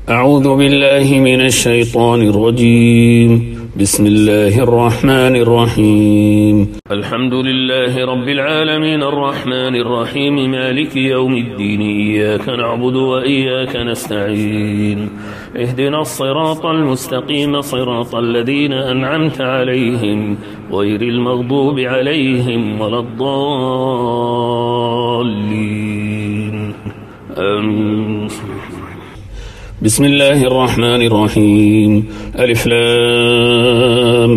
أعوذ بالله من الشيطان الرجيم. بسم الله الرحمن الرحيم. الحمد لله رب العالمين الرحمن الرحيم مالك يوم الدين. إياك نعبد وإياك نستعين. اهدنا الصراط المستقيم صراط الذين أنعمت عليهم غير المغضوب عليهم ولا الضالين. بسم الله الرحمن الرحيم. ألف لام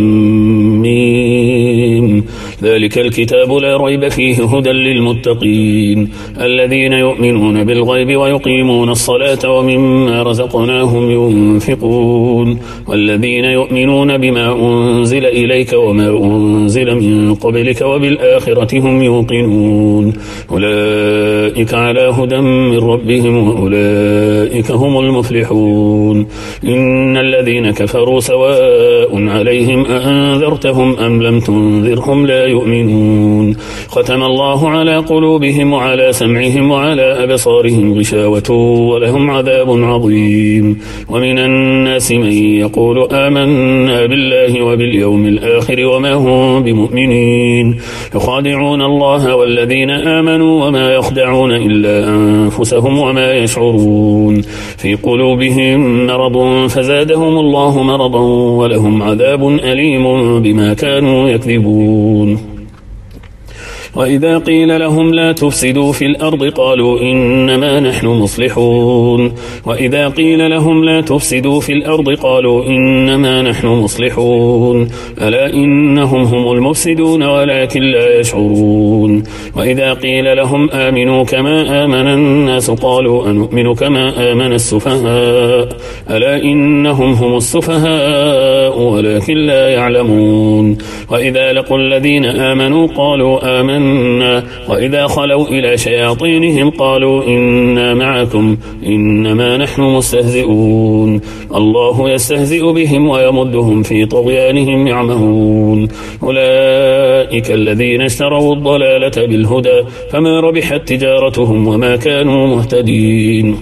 ميم. ذلك الكتاب لا ريب فيه هدى للمتقين الذين يؤمنون بالغيب ويقيمون الصلاة ومما رزقناهم ينفقون والذين يؤمنون بما أنزل إليك وما أنزل من قبلك وبالآخرة هم يوقنون أولئك على هدى من ربهم وأولئك هم المفلحون. إن الذين كفروا سواء عليهم أأنذرتهم أم لم تنذرهم لا يؤمنون. ختم الله على قلوبهم وعلى سمعهم وعلى أبصارهم غشاوة ولهم عذاب عظيم. ومن الناس من يقول آمنا بالله وباليوم الآخر وما هم بمؤمنين يخادعون الله والذين آمنوا وما يخدعون إلا أنفسهم وما يشعرون. في قلوبهم مرض فزادهم الله مرضا ولهم عذاب أليم بما كانوا يكذبون. وإذا قيل لهم لا تفسدوا في الأرض قالوا إنما نحن مصلحون. وإذا قيل لهم لا تفسدوا في الأرض قالوا إنما نحن مصلحون. ألا إنهم هم المفسدون ولكن لا يشعرون. وإذا قيل لهم آمنوا كما آمن الناس قالوا أنؤمن كما آمن السفهاء. ألا إنهم هم السفهاء ولكن لا يعلمون. وإذا لقوا الذين آمنوا قالوا آمنا وإذا خلوا إلى شياطينهم قالوا إنا معكم إنما نحن مستهزئون. الله يستهزئ بهم ويمدهم في طغيانهم يعمهون. أولئك الذين اشتروا الضلالة بالهدى فما ربحت تجارتهم وما كانوا مهتدين.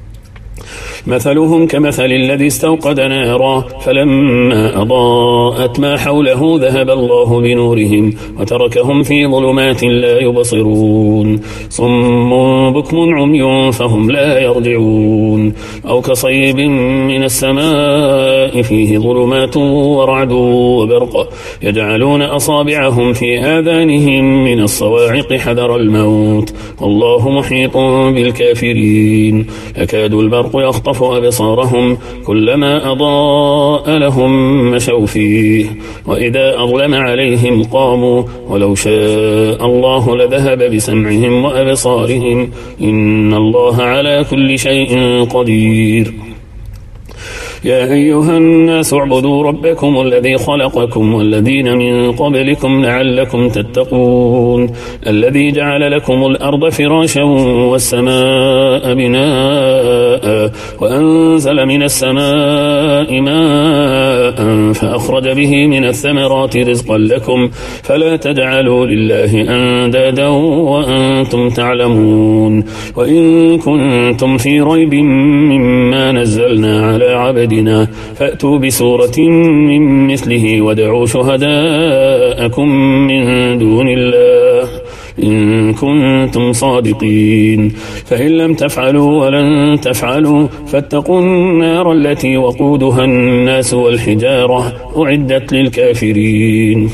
مثلهم كمثل الذي استوقد نارا فلما أضاءت ما حوله ذهب الله بنورهم وتركهم في ظلمات لا يبصرون. صم بكم عمي فهم لا يرجعون. أو كصيب من السماء فيه ظلمات ورعد وبرق يجعلون أصابعهم في آذانهم من الصواعق حذر الموت والله محيط بالكافرين. يكاد البرق يخطف أبصارهم كلما أضاء لهم مشوا فيه وإذا أظلم عليهم قاموا ولو شاء الله لذهب بسمعهم وأبصارهم إن الله على كل شيء قدير. يا أيها الناس اعبدوا ربكم الذي خلقكم والذين من قبلكم لعلكم تتقون. الذي جعل لكم الأرض فراشا والسماء بناء وأنزل من السماء ماء فأخرج به من الثمرات رزقا لكم فلا تجعلوا لله أندادا وأنتم تعلمون. وإن كنتم في ريب مما نزلنا على عبد فأتوا بسورة من مثله ودعوا شهداءكم من دون الله إن كنتم صادقين. فإن لم تفعلوا ولن تفعلوا فاتقوا النار التي وقودها الناس والحجارة أعدت للكافرين.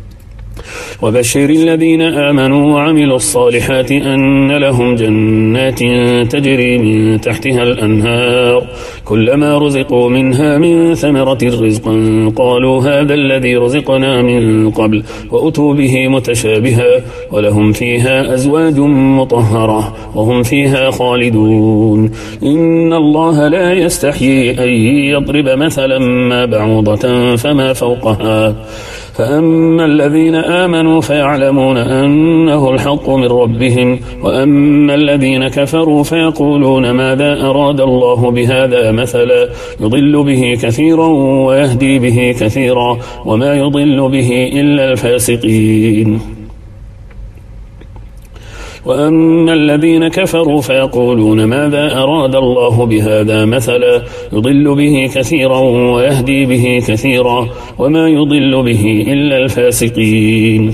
وبشر الذين آمنوا وعملوا الصالحات أن لهم جنات تجري من تحتها الأنهار كلما رزقوا منها من ثمرة رزقا قالوا هذا الذي رزقنا من قبل وأتوا به متشابها ولهم فيها أزواج مطهرة وهم فيها خالدون. إن الله لا يستحيي أن يضرب مثلا ما بعوضة فما فوقها فأما الذين آمنوا فيعلمون أنه الحق من ربهم وأما الذين كفروا فيقولون ماذا أراد الله بهذا مثلا يضل به كثيرا ويهدي به كثيرا وما يضل به إلا الفاسقين. وأما الذين كفروا فيقولون ماذا أراد الله بهذا مثلا يضل به كثيرا ويهدي به كثيرا وما يضل به إلا الفاسقين.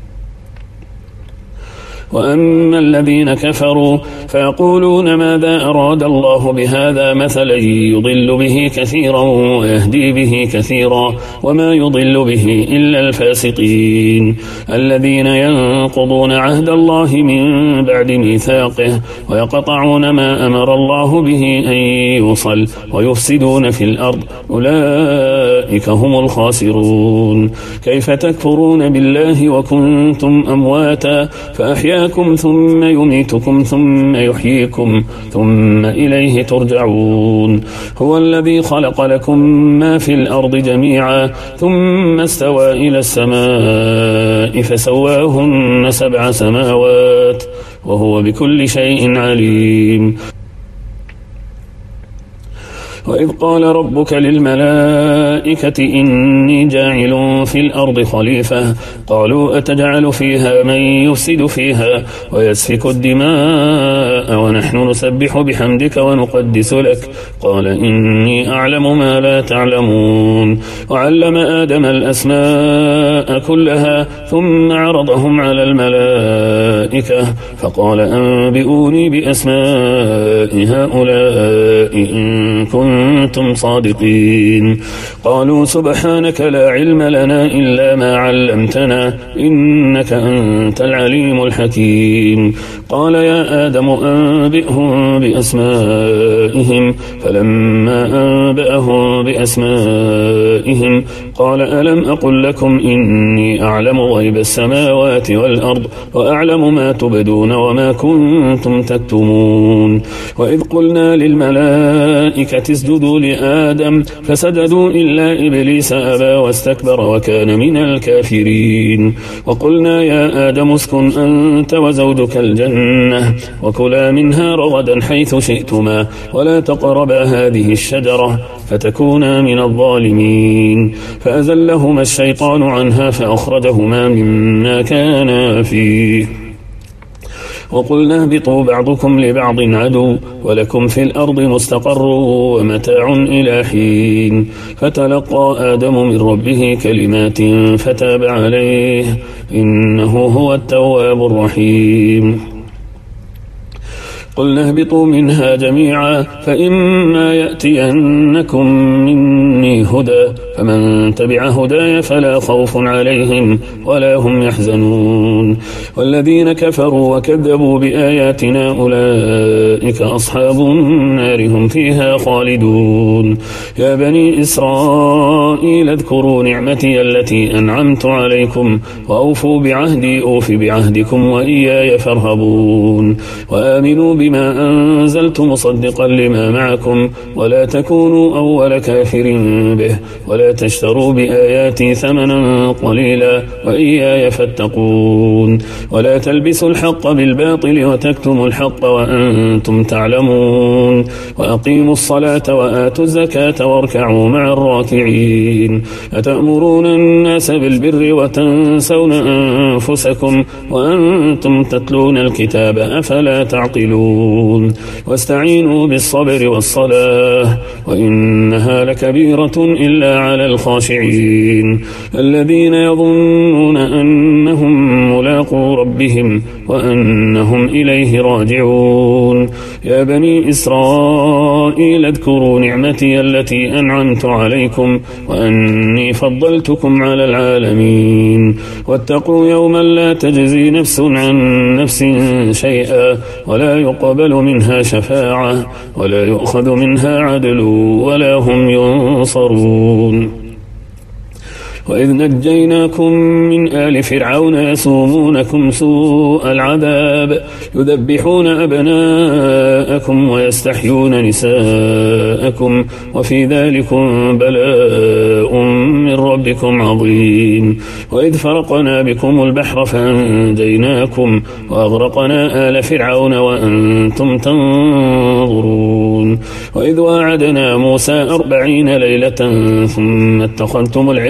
وأما الذين كفروا فيقولون ماذا أراد الله بهذا مثلا يضل به كثيرا ويهدي به كثيرا وما يضل به إلا الفاسقين الذين ينقضون عهد الله من بعد ميثاقه ويقطعون ما أمر الله به أن يوصل ويفسدون في الأرض أولئك هم الخاسرون. كيف تكفرون بالله وكنتم أمواتا فأحياكم ثم يميتكم ثم يحييكم ثم إليه ترجعون. هو الذي خلق لكم ما في الأرض جميعا ثم استوى إلى السماء فسواهن 7 سماوات وهو بكل شيء عليم. وإذ قال ربك للملائكة إني جاعل في الأرض خليفة قالوا أتجعل فيها من يفسد فيها ويسفك الدماء ونحن نسبح بحمدك ونقدس لك قال إني أعلم ما لا تعلمون. وعلم آدم الأسماء كلها ثم عرضهم على الملائكة فقال أنبئوني بأسماء هؤلاء إن كنتم صادقين. قالوا سبحانك لا علم لنا إلا ما علمتنا إنك أنت العليم الحكيم. قال يا آدم أنبئهم بأسمائهم فلما أنبأهم بأسمائهم قال ألم أقل لكم إني أعلم غيب السماوات والأرض وأعلم ما تبدون وما كنتم تكتمون. وإذ قلنا للملائكة اسجدوا لآدم فسجدوا إلا إبليس أبى واستكبر وكان من الكافرين. وقلنا يا آدم اسكن أنت وزوجك الجنة وكلا منها رغدا حيث شئتما ولا تقربا هذه الشجرة فتكونا من الظالمين. فأزلهما الشيطان عنها فأخرجهما مما كانا فيه. وقلنا اهبطوا بعضكم لبعض عدو ولكم في الأرض مستقر ومتاع إلى حين. فتلقى آدم من ربه كلمات فتاب عليه إنه هو التواب الرحيم. قلنا اهبطوا منها جميعا فإما يأتينكم مني هدى فمن تبع هداي فلا خوف عليهم ولا هم يحزنون. والذين كفروا وكذبوا بآياتنا أولئك أصحاب النار هم فيها خالدون. يا بني إسرائيل اذكروا نعمتي التي أنعمت عليكم وأوفوا بعهدي أوف بعهدكم وإياي فارهبون. وآمنوا بما أنزلت مصدقا لما معكم ولا تكونوا أول كافر به ولا تشتروا بآياتي ثمنا قليلا وإياي فاتقون. ولا تلبسوا الحق بالباطل وتكتموا الحق وأنتم تعلمون. وأقيموا الصلاة وآتوا الزكاة واركعوا مع الراكعين. أتأمرون الناس بالبر وتنسون أنفسكم وأنتم تتلون الكتاب أفلا تعقلون. واستعينوا بالصبر والصلاة وإنها لكبيرة إلا على الخاشعين الذين يظنون أنهم ملاقو ربهم وأنهم إليه راجعون. يا بني إسرائيل اذكروا نعمتي التي أنعمت عليكم وأني فضلتكم على العالمين. واتقوا يوما لا تجزي نفس عن نفس شيئا ولا يقبل منها شفاعة ولا يؤخذ منها عدل ولا هم ينصرون. وإذ نجيناكم من آل فرعون يسومونكم سوء العذاب يذبحون أبناءكم ويستحيون نساءكم وفي ذلكم بلاء من ربكم عظيم. وإذ فرقنا بكم البحر فأنجيناكم وأغرقنا آل فرعون وأنتم تنظرون. وإذ واعدنا موسى 40 ليلة ثم اتخذتم العجل من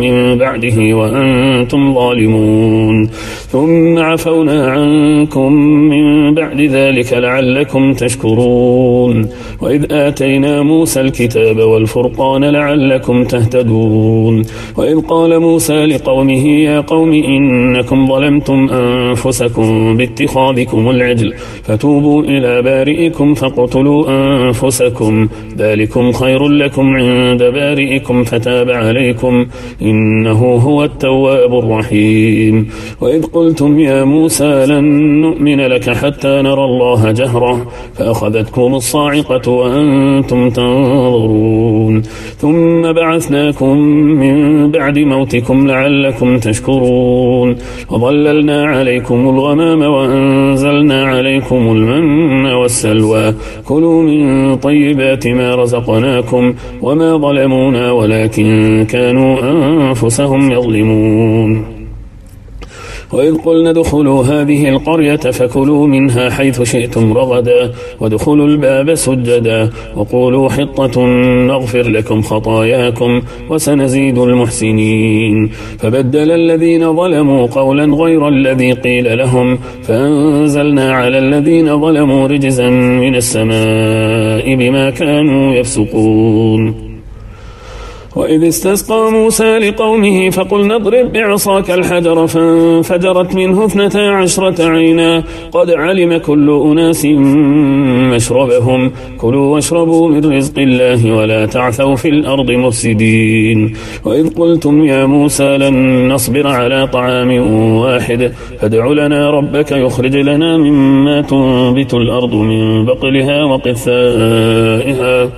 من بعده وأنتم ظالمون ثم عفونا عنكم من بعد ذلك لعلكم تشكرون وإذ آتينا موسى الكتاب والفرقان لعلكم تهتدون وإذ قال موسى لقومه يا قوم إنكم ظلمتم أنفسكم باتخاذكم العجل فتوبوا إلى بارئكم فاقتلوا أنفسكم ذلكم خير لكم عند بارئكم فتاب عليكم إنه هو التواب الرحيم وإذ قلتم يا موسى لن نؤمن لك حتى نرى الله جهرة فأخذتكم الصاعقة وأنتم تنظرون ثم بعثناكم من بعد موتكم لعلكم تشكرون وظللنا عليكم الغمام وأنزلنا عليكم المن والسلوى كلوا من طيبات ما رزقناكم وما ظلمونا ولكن كانوا أنفسهم يظلمون وإذ قلنا ادخلوا هذه القرية فكلوا منها حيث شئتم رغدا وادخلوا الباب سجدا وقولوا حطة نغفر لكم خطاياكم وسنزيد المحسنين فبدل الذين ظلموا قولا غير الذي قيل لهم فأنزلنا على الذين ظلموا رجزا من السماء بما كانوا يفسقون وإذ استسقى موسى لقومه فقلنا اضرب بعصاك الحجر فانفجرت منه 12 عينا قد علم كل أناس مشربهم كلوا واشربوا من رزق الله ولا تعثوا في الأرض مفسدين وإذ قلتم يا موسى لن نصبر على طعام واحد فادع لنا ربك يخرج لنا مما تنبت الأرض من بقلها وقثائها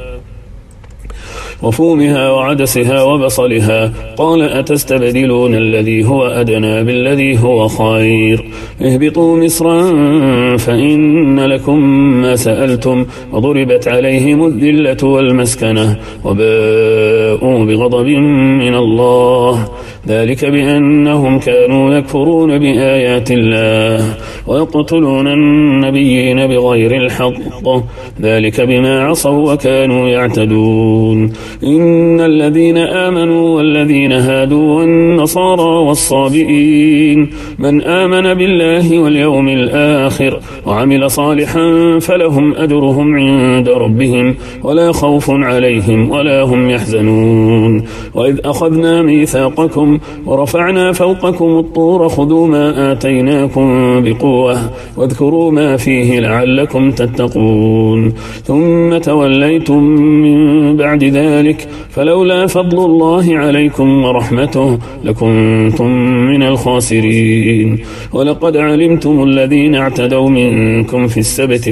وفومها وعدسها وبصلها قال أتستبدلون الذي هو أدنى بالذي هو خير اهبطوا مصرا فإن لكم ما سألتم وضربت عليهم الذلة والمسكنة وباءوا بغضب من الله ذلك بأنهم كانوا يكفرون بآيات الله ويقتلون النبيين بغير الحق ذلك بما عصوا وكانوا يعتدون إن الذين آمنوا والذين هادوا والنصارى والصابئين من آمن بالله واليوم الآخر وعمل صالحا فلهم أجرهم عند ربهم ولا خوف عليهم ولا هم يحزنون وإذ أخذنا ميثاقكم ورفعنا فوقكم الطور خذوا ما آتيناكم بقوة واذكروا ما فيه لعلكم تتقون ثم توليتم من بعد ذلك فلولا فضل الله عليكم ورحمته لكنتم من الخاسرين ولقد علمتم الذين اعتدوا منكم في السبت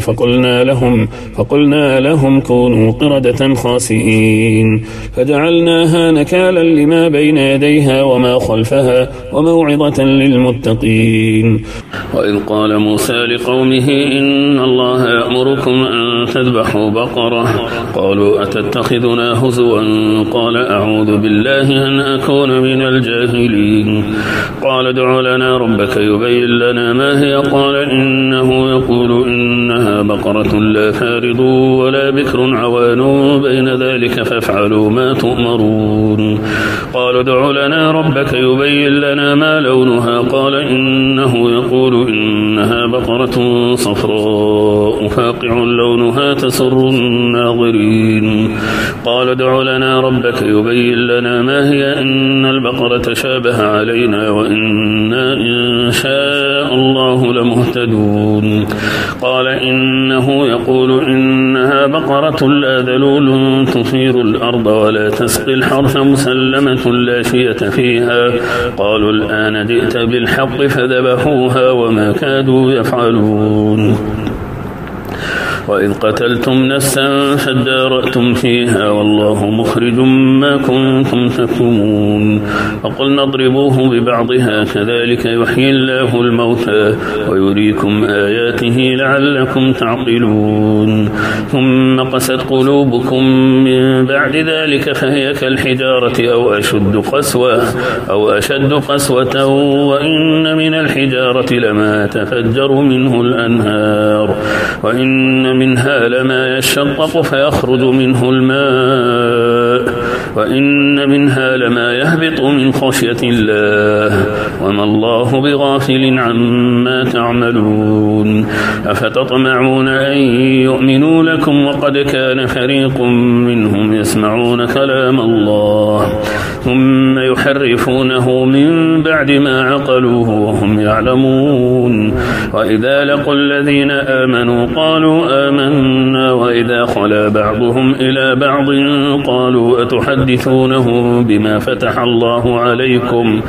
فقلنا لهم كونوا قردة خاسئين فجعلناها نكالا لما بين يديها وما خلفها وموعظة للمتقين وإذ قال موسى لقومه إن الله يأمركم أن تذبحوا بقرة قالوا أتتخذنا هزوا قال أعوذ بالله أن أكون من الجاهلين قال ادع لنا ربك يبين لنا ما هي قال إنه يقول إنها بقرة لا فارض ولا بكر عوان بين ذلك فافعلوا ما تؤمرون قالوا ادع لنا ربك يبين لنا ما لونها قال إنه يقول إنها بقرة صفراء فاقع لونها تسر الناظرين قال ادع لنا ربك يبين لنا ما هي إن البقرة شابه علينا وإنا إن شاء الله لمهتدون قال إنه يقول إنها بقرة لا ذلول تثير الأرض ولا تسقي الحرث مسلمة لا شية فيها قالوا الآن جئت بالحق فذبحوها وما كادوا يفعلون وإذ قتلتم نفسا فادارأتم فيها والله مخرج ما كنتم تكتمون فقلنا اضربوه ببعضها كذلك يحيي الله الموتى ويريكم آياته لعلكم تعقلون ثم قست قلوبكم من بعد ذلك فهي كالحجارة أو أشد قسوة وإن من الحجارة لما تفجر منه الأنهار وإن منها لما يشقق فيخرج منه الماء وإن منها لما يهبط من خشية الله وما الله بغافل عما تعملون أفتطمعون أن يؤمنوا لكم وقد كان فريق منهم يسمعون كلام الله ثم يحرفونه من بعد ما عقلوه وهم يعلمون وإذا لقوا الذين آمنوا قالوا آمنا وإذا خلا بعضهم إلى بعض قالوا أتحدثونه بما فتح الله عليكم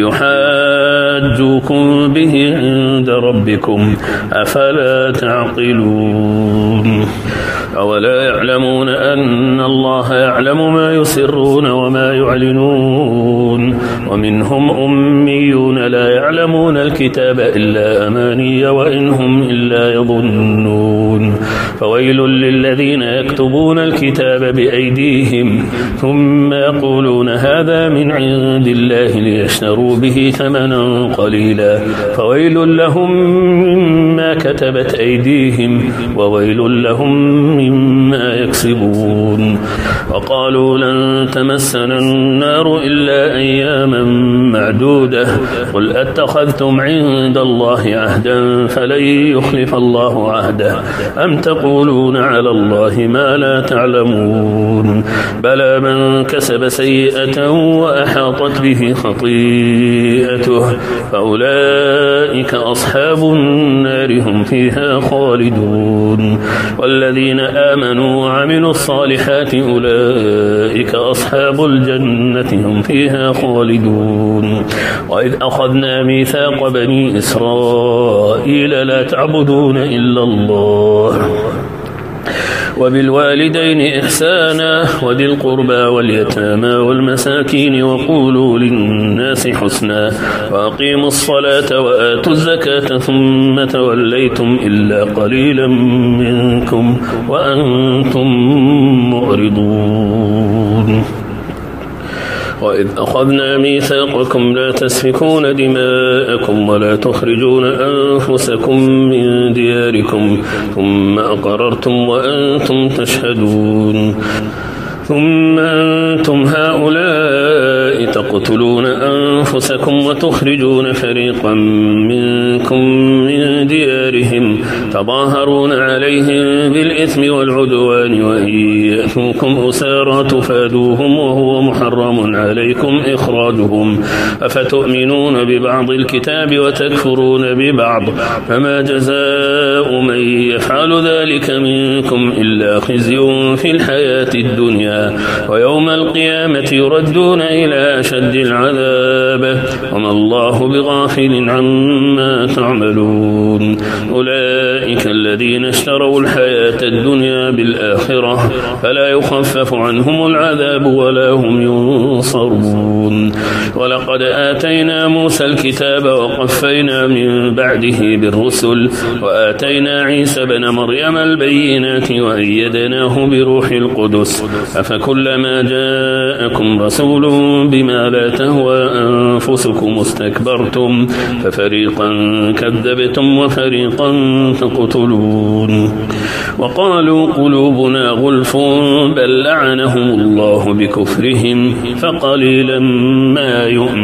ليحاجوكم به عند ربكم أفلا تعقلون أولا يعلمون أن الله يعلم ما يسرون وما يعلنون ومنهم أميون لا يعلمون الكتاب إلا أماني وإن هم إلا يظنون فويل للذين يكتبون الكتاب بأيديهم ثم يقولون هذا من عند الله ليشتروا به ثمنا قليلا فويل لهم مما كتبت أيديهم وويل لهم مما يكسبون وقالوا لن تمسنا النار إلا أياما معدودة قل أتخذتم عند الله عهدا فلن يخلف الله عهده أم تقولون على الله ما لا تعلمون بلى من كسب سيئة وأحاطت به خطيئته فأولئك أصحاب النار هم فيها خالدون والذين آمنوا وعملوا الصالحات أولئك أصحاب الجنة هم فيها خالدون وإذ أخذنا ميثاق بني إسرائيل لا تعبدون إلا الله وبالوالدين إحسانا وذي القربى واليتامى والمساكين وقولوا للناس حسنا وأقيموا الصلاة وآتوا الزكاة ثم توليتم إلا قليلا منكم وأنتم معرضون وإذ أخذنا ميثاقكم لا تسفكون دماءكم ولا تخرجون أنفسكم من دياركم ثم أقررتم وأنتم تشهدون ثم أنتم هؤلاء تقتلون أنفسكم وتخرجون فريقا منكم من ديارهم تظاهرون عليهم بالإثم والعدوان وإن يأتوكم أسارى تفادوهم وهو محرم عليكم إخراجهم أفتؤمنون ببعض الكتاب وتكفرون ببعض فما جزاء من يفعل ذلك منكم إلا خزي في الحياة الدنيا ويوم القيامة يردون إلى أشد العذاب وما الله بغافل عما تعملون أولئك الذين اشتروا الحياة الدنيا بالآخرة فلا يخفف عنهم العذاب ولا هم ينصرون ولقد آتينا موسى الكتاب وقفينا من بعده بالرسل وآتينا عيسى بن مريم البينات وأيدناه بروح القدس أفكلما جاءكم رسول بما لا تهوى أنفسكم استكبرتم ففريقا كذبتم وفريقا تقتلون وقالوا قلوبنا غلف بل لعنهم الله بكفرهم فقليلا ما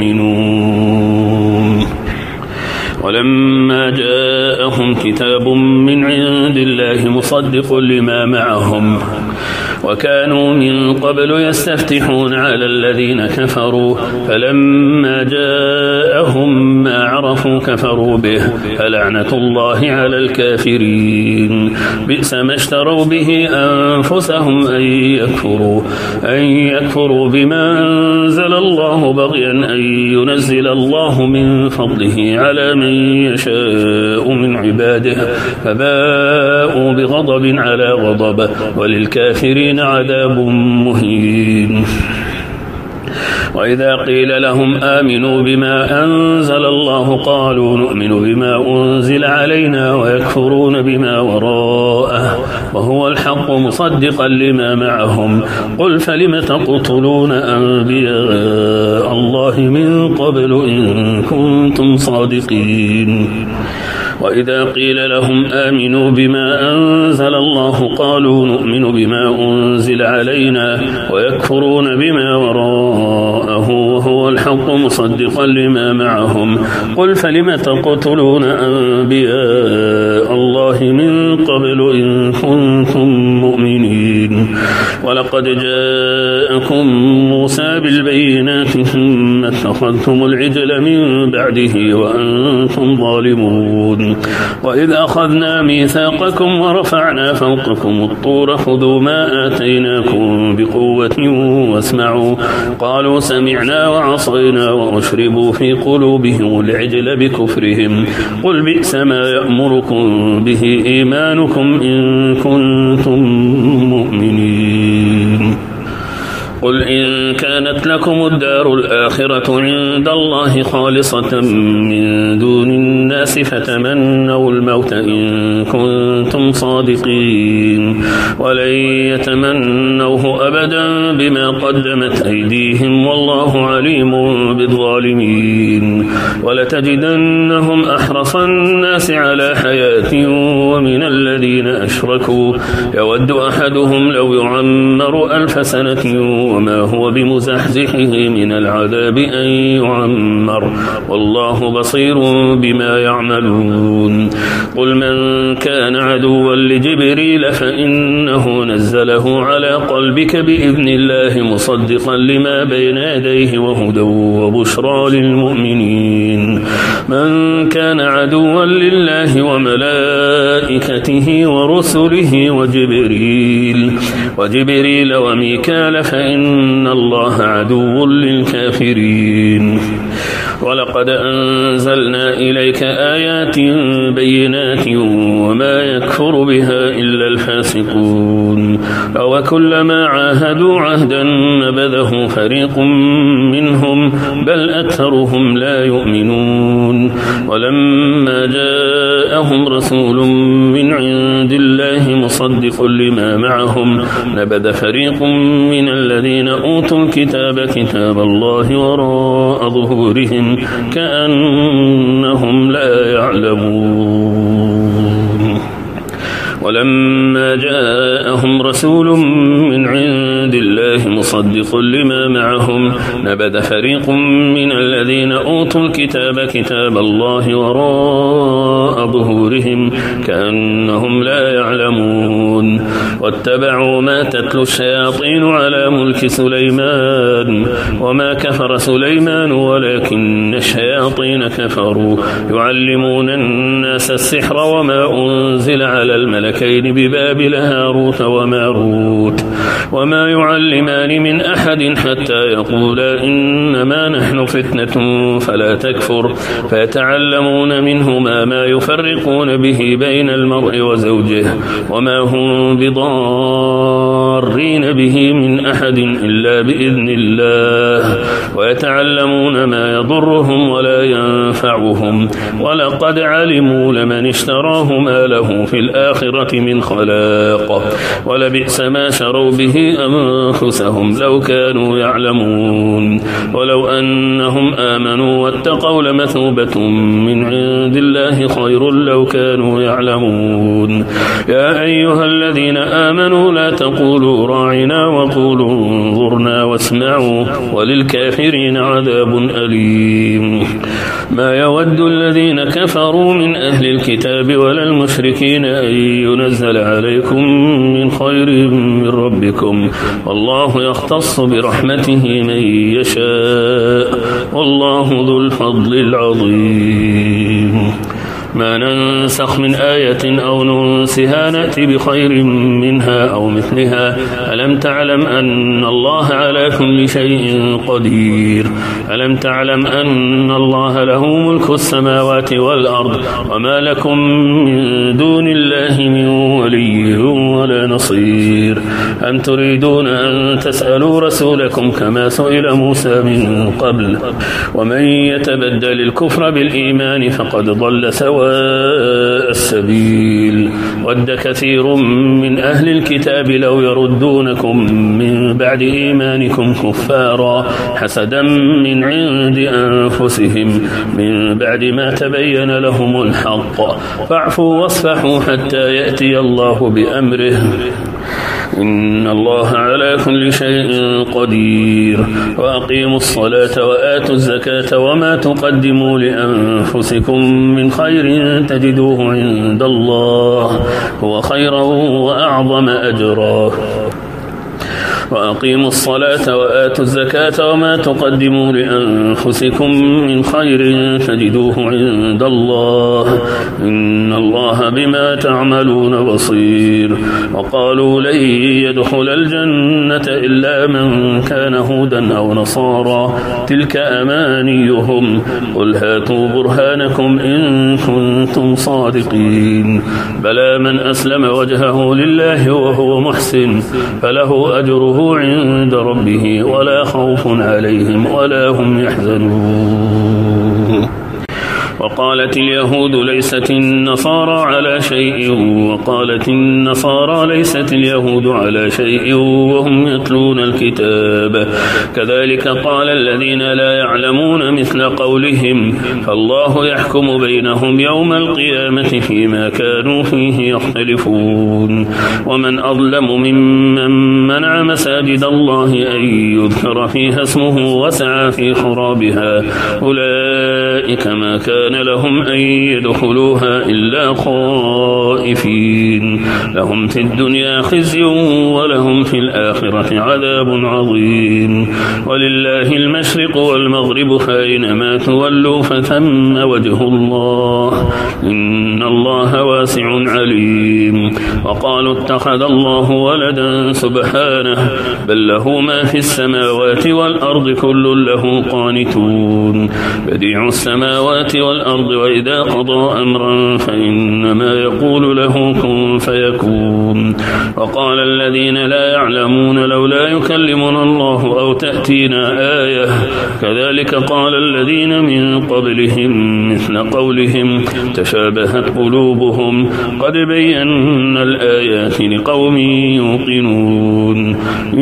يؤمنون ولما جاءهم كتاب من عند الله مصدق لما معهم وكانوا من قبل يستفتحون على الذين كفروا فلما جاءهم ما عرفوا كفروا به فلعنة الله على الكافرين بئس ما اشتروا به أنفسهم أن يكفروا بما أنزل الله بغيا أن ينزل الله من فضله على من يشاء من عباده فباءوا بغضب على غضب وللكافرين عذاب مهين وإذا قيل لهم آمنوا بما أنزل الله قالوا نؤمن بما أنزل علينا ويكفرون بما وراءه وهو الحق مصدقا لما معهم قل فلم تقتلون أنبياء الله من قبل إن كنتم صادقين وإذا قيل لهم آمنوا بما أنزل الله قالوا نؤمن بما أنزل علينا ويكفرون بما وراءه وهو الحق مصدقا لما معهم قل فلم تقتلون أنبياء الله من قبل إن كنتم مؤمنين ولقد جاءكم موسى بالبينات ثم اتخذتم العجل من بعده وأنتم ظالمون وإذ أخذنا ميثاقكم ورفعنا فوقكم الطور خذوا ما آتيناكم بقوة واسمعوا قالوا سمعنا وعصينا وأشربوا في قلوبهم العجل بكفرهم قل بئس ما يأمركم به إيمانكم إن كنتم مؤمنين قل إن كانت لكم الدار الآخرة عند الله خالصة من دون الناس فتمنوا الموت إن كنتم صادقين ولن يتمنوه أبدا بما قدمت أيديهم والله عليم بالظالمين ولتجدنهم أحرص الناس على حياة ومن الذين أشركوا يود أحدهم لو يعمر 1000 سنة وما هو بمزحزحه من العذاب أن يعمر والله بصير بما يعملون قل من كان عدوا لجبريل فإنه نزله على قلبك بإذن الله مصدقا لما بين يديه وهدى وبشرى للمؤمنين من كان عدوا لله وملائكته ورسله وجبريل وميكال فإن الله عدو للكافرين ولقد أنزلنا إليك آيات بينات وما يكفر بها إلا الفاسقون أوكلما عاهدوا عهدا نبذه فريق منهم بل أكثرهم لا يؤمنون ولما جاءهم رسول من عند الله مصدق لما معهم نبذ فريق من الذين أوتوا الكتاب كتاب الله وراء ظهورهم كأنهم لا يعلمون ولما جاءهم رسول من عند الله مصدق لما معهم نبذ فريق من الذين أوتوا الكتاب كتاب الله وراء ظهورهم كأنهم لا يعلمون واتبعوا ما تتلو الشياطين على ملك سليمان وما كفر سليمان ولكن الشياطين كفروا يعلمون الناس السحر وما أنزل على الملكين ببابل هاروت وماروت وما يعلمان من أحد حتى يقولا إنما نحن فتنة فلا تكفر فيتعلمون منهما ما يفرقون به بين المرء وزوجه وما هم بضارين به من أحد إلا بإذن الله ويتعلمون ما يضرهم ولا ينفعهم ولقد علموا لمن اشتراه ما له في الآخرة من خلاق ولبئس ما شروا به أنفسهم لو كانوا يعلمون ولو أنهم آمنوا واتقوا لمثوبة من عند الله خير لو كانوا يعلمون يا أيها الذين آمنوا لا تقولوا راعنا وقولوا انظرنا واسمعوا وللكافرين عذاب أليم ما يود الذين كفروا من أهل الكتاب ولا المشركين أن ينزل عليكم من خير من ربكم والله يختص برحمته من يشاء والله ذو الفضل العظيم ما ننسخ من آية أو ننسها نأتي بخير منها أو مثلها ألم تعلم أن الله على كل شيء قدير ألم تعلم أن الله له ملك السماوات والأرض وما لكم من دون الله من ولي ولا نصير أم تريدون أن تسألوا رسولكم كما سئل موسى من قبل ومن يتبدل الكفر بالإيمان فقد ضل سواء السبيل ود كثير من أهل الكتاب لو يردونكم من بعد إيمانكم كفارا حسدا من عند أنفسهم من بعد ما تبين لهم الحق فاعفوا واصفحوا حتى يأتي الله بأمره إن الله على كل شيء قدير وأقيموا الصلاة وآتوا الزكاة وما تقدموا لأنفسكم من خير تجدوه عند الله هو خيرا وأعظم أجرا وأقيموا الصلاة وآتوا الزكاة وما تقدموا لأنفسكم من خير تجدوه عند الله إن الله بما تعملون بصير وقالوا لن يدخل الجنة إلا من كان هودا أو نصارى تلك أمانيهم قل هاتوا برهانكم إن كنتم صادقين بلى من أسلم وجهه لله وهو محسن فله أجره عند ربه ولا خوف عليهم ولا هم يحزنون وقالت اليهود ليست النصارى على شيء وقالت النصارى ليست اليهود على شيء وهم يتلون الكتاب كذلك قال الذين لا يعلمون مثل قولهم فالله يحكم بينهم يوم القيامة فيما كانوا فيه يختلفون ومن أظلم ممن منع مساجد الله أن يذكر فيها اسمه وسعى في خرابها أولئك ما كان لهم أن يدخلوها إلا خائفين لهم في الدنيا خزي ولهم في الآخرة عذاب عظيم ولله المشرق والمغرب فأينما تولوا فثم وجه الله إن الله واسع عليم وقالوا اتخذ الله ولدا سبحانه بل له ما في السماوات والأرض كل له قانتون بديع السماوات والأرض وإذا قضى أمرا فإنما يقول له كن فيكون وقال الذين لا يعلمون لولا يكلمنا الله أو تأتينا آية كذلك قال الذين من قبلهم مثل قولهم تشابهت قلوبهم قد بينا الآيات لقوم يوقنون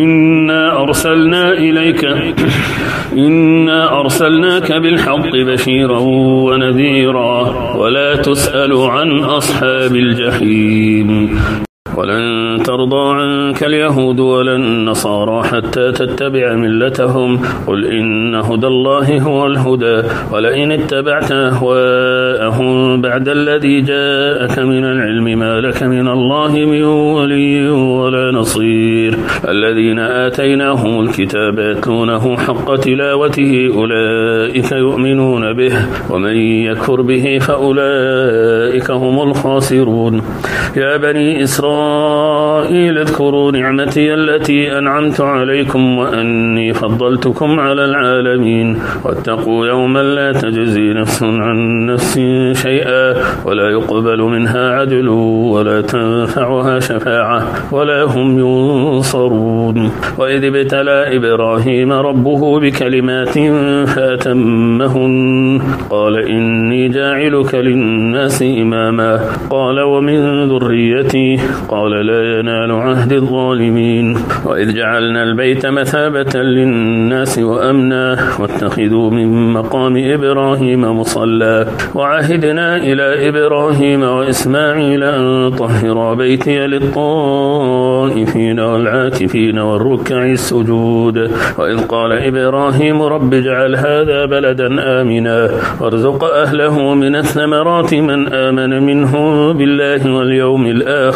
إنا أرسلناك بالحق بشيرا ونذيرا ولا تسأل عن أصحاب الجحيم ولن ترضى عنك اليهود ولا النصارى حتى تتبع ملتهم قل إن هدى الله هو الهدى ولئن اتبعت أهواءهم بعد الذي جاءك من العلم ما لك من الله من ولي ولا نصير الذين آتيناهم الكتاب يتلونه حق تلاوته أولئك يؤمنون به ومن يكفر به فأولئك هم الخاسرون يا بني إسرائيل اذكروا نعمتي التي أنعمت عليكم وأني فضلتكم على العالمين واتقوا يوما لا تجزي نفس عن نفس شيئا ولا يقبل منها عدل ولا تنفعها شفاعة ولا هم ينصرون وإذ ابتلى إبراهيم ربه بكلمات فأتمهن قال إني جاعلك للناس إماما قال ومن ذريتي قال لا ينال عهد الظالمين وإذ جعلنا البيت مثابة للناس وأمنا واتخذوا من مقام إبراهيم مصلى وعهدنا إلى إبراهيم وإسماعيل أن طهر بيتي للطائفين والعاكفين والركع السجود وإذ قال إبراهيم رب اجعل هذا بلدا آمنا وارزق أهله من الثمرات من آمن منهم بالله واليوم الآخر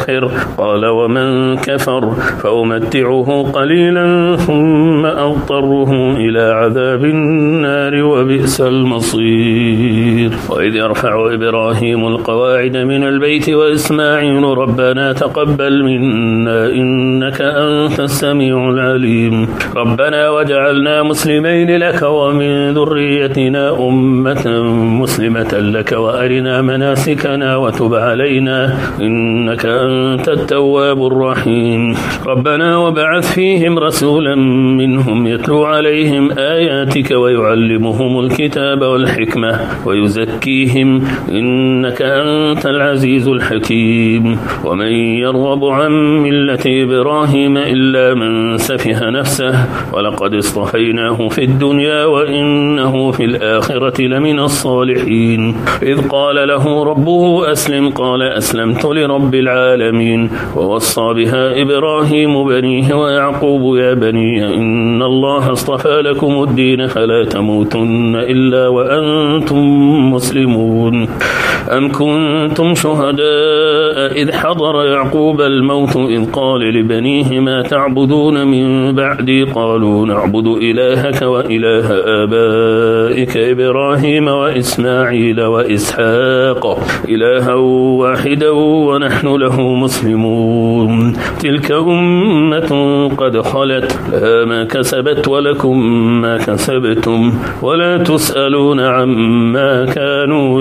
قال ومن كفر فأمتعه قليلا ثم أضطره إلى عذاب النار وبئس المصير. وإذ يرفع إبراهيم القواعد من البيت وإسماعيل ربنا تقبل منا إنك أنت السميع العليم ربنا وجعلنا مسلمين لك ومن ذريتنا أمة مسلمة لك وأرنا مناسكنا وتب علينا إنك أنت التواب الرحيم ربنا وبعث فيهم رسولا منهم يتلو عليهم آياتك ويعلمهم الكتاب والحكمة ويزكيهم إنك أنت العزيز الحكيم ومن يرغب عن ملة إبراهيم إلا من سفه نفسه ولقد اصطفيناه في الدنيا وإنه في الآخرة لمن الصالحين إذ قال له ربه أسلم قال أسلمت لرب العالمين ووصى بها إبراهيم بنيه ويعقوب يا بني إن الله اصطفى لكم الدين فلا تموتن إلا وأنتم مسلمون أم كنتم شهداء إذ حضر يعقوب الموت إذ قال لبنيه ما تعبدون من بعدي قالوا نعبد إلهك وإله آبائك إبراهيم وإسماعيل وإسحاق إلها واحدا ونحن له مسلمون تلك أمة قد خلت لها ما كسبت ولكم ما كسبتم ولا تسألون عما كانوا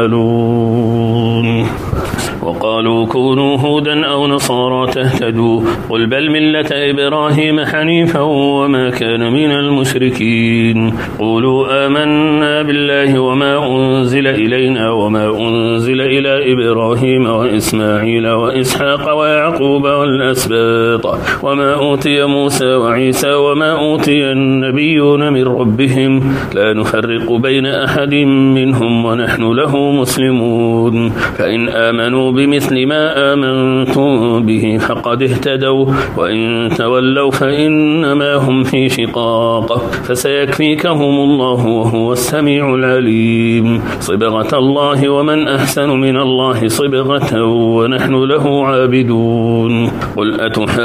يعملون وقالوا كونوا هودا أو نصارى تهتدوا قل بل ملة إبراهيم حنيفا وما كان من المشركين قولوا آمنا بالله وما أنزل إلينا وما أنزل إلى إبراهيم وإسماعيل وإسحاق ويعقوب والأسباط وما أوتي موسى وعيسى وما أوتي النبيون من ربهم لا نفرق بين أحد منهم ونحن له مسلمون فإن آمنوا بمثل ما آمنتم به فقد اهتدوا وإن تولوا فإنما هم في شقاق فسيكفيكهم الله وهو السميع العليم صبغة الله ومن أحسن من الله صبغة ونحن له عابدون قل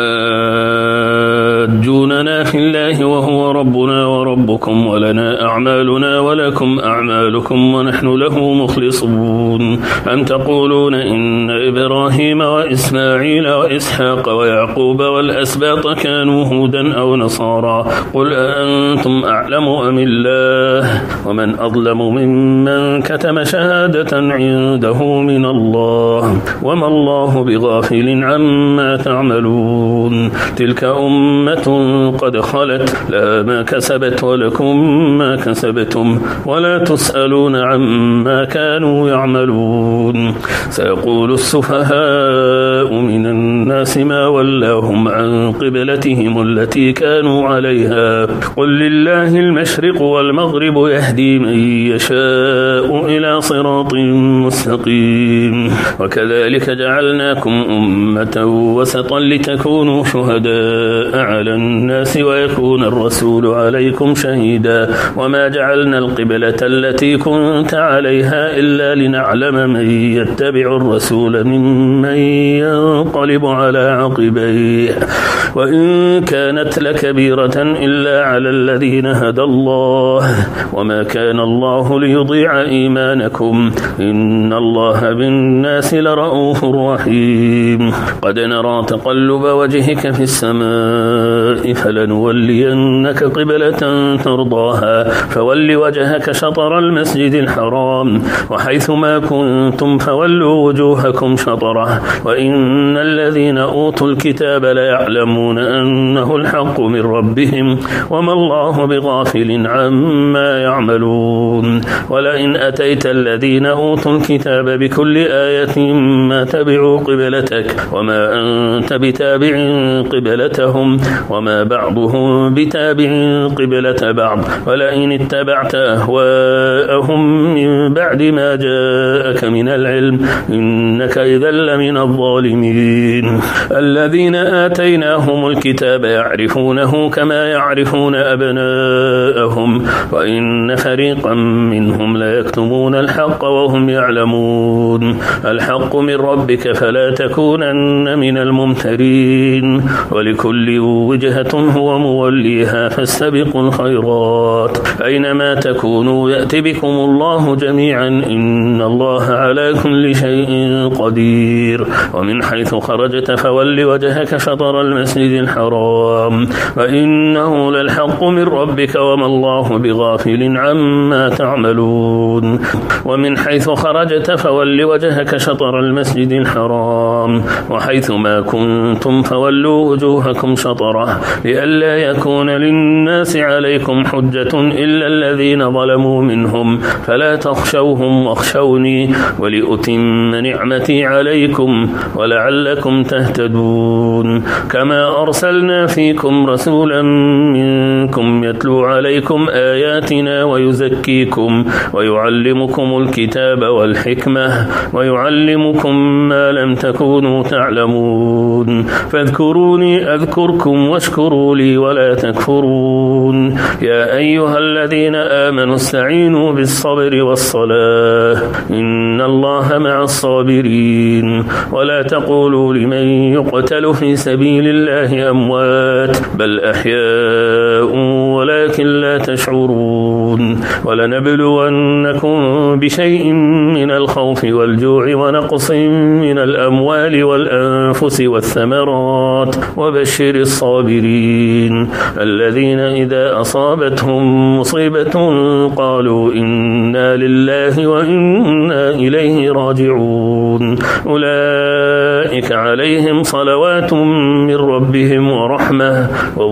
أتحاجوننا في الله وهو ربنا وربكم ولنا أعمالنا ولكم أعمالكم ونحن له مخلصون أم تقولون إن إبراهيم وإسماعيل وإسحاق ويعقوب والأسباط كانوا هودا أو نصارى قل أأنتم أعلم أم الله ومن أظلم ممن كتم شهادة عنده من الله وما الله بغافل عما تعملون تلك أمة قد خلت لها ما كسبت ولكم ما كسبتم ولا تسألون عما كانوا يعملون سيقول السفهاء من الناس ما ولاهم عن قبلتهم التي كانوا عليها قل لله المشرق والمغرب يهدي من يشاء إلى صراط مستقيم وكذلك جعلناكم أمة وسطا لتكونوا شهداء على الناس ويكون الرسول عليكم شهيدا وما جعلنا القبلة التي كنت عليها إلا لنعلم من يتبع الرسول ممن ينقلب على عقبيه وإن كانت لكبيرة إلا على الذين هدى الله وما كان الله ليضيع إيمانكم إن الله بالناس لرؤوف رحيم قد نرى تقلب وجهك في السماء فلنولينك قبلة ترضاها فول وجهك شطر المسجد الحرام وحيث ما كنتم فولوا وجوهكم شطره وإن الذين أوتوا الكتاب ليعلمون أنه الحق من ربهم وما الله بغافل عما يعملون ولئن أتيت الذين أوتوا الكتاب بكل آية ما تبعوا قبلتك وما أنت بتابع قبلتهم وما بعضهم بتابع قبلة ضلالة بعض. ولئن اتبعت أهواءهم من بعد ما جاءك من العلم إنك إذا لمن الظالمين. الذين آتيناهم الكتاب يعرفونه كما يعرفون أبناءهم وإن فريقا منهم ليكتمون الحق وهم يعلمون. الحق من ربك فلا تكونن من الممترين. ولكل وجهة هو موليها فاستبقوا الخيرات أينما تكونوا يأتي بكم الله جميعا إن الله على كل شيء قدير. ومن حيث خرجت فول وجهك شطر المسجد الحرام وإنه للحق من ربك وما الله بغافل عما تعملون. ومن حيث خرجت فول وجهك شطر المسجد الحرام وحيث ما كنتم فولوا وجوهكم شطره لئلا يكون للناس عليكم حجة إلا الذين ظلموا منهم فلا تخشوهم واخشوني ولأتم نعمتي عليكم ولعلكم تهتدون. كما أرسلنا فيكم رسولا منكم يتلو عليكم آياتنا ويزكيكم ويعلمكم الكتاب والحكمة ويعلمكم ما لم تكونوا تعلمون. فاذكروني أذكركم واشكروا لي ولا تكفرون. يا أيها الذين آمنوا استعينوا بالصبر والصلاة إن الله مع الصابرين. ولا تقولوا لمن يقتل في سبيل الله أموات بل أحياء ولكن لا تشعرون. ولنبلونكم بشيء من الخوف والجوع ونقص من الأموال والأنفس والثمرات وبشر الصابرين الذين إذا أصابتهم مصيبة قالوا إنا لله وإنا إليه راجعون. أولئك عليهم صلوات من ربهم ورحمة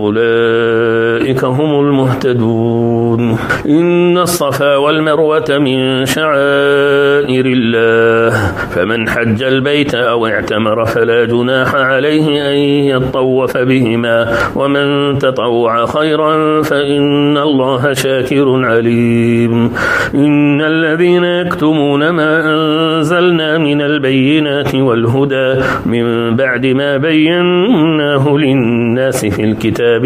وأولئك هم المهتدون. إن الصفا والمروة من شعائر الله فمن حج البيت أو اعتمر فلا جناح عليه أن يطوف بهما ومن تطوع خيرا فإن الله شاكر عليم. إن الذين يكتمون ما أنزلنا من البينات والهدى من بعد ما بيناه للناس في الكتاب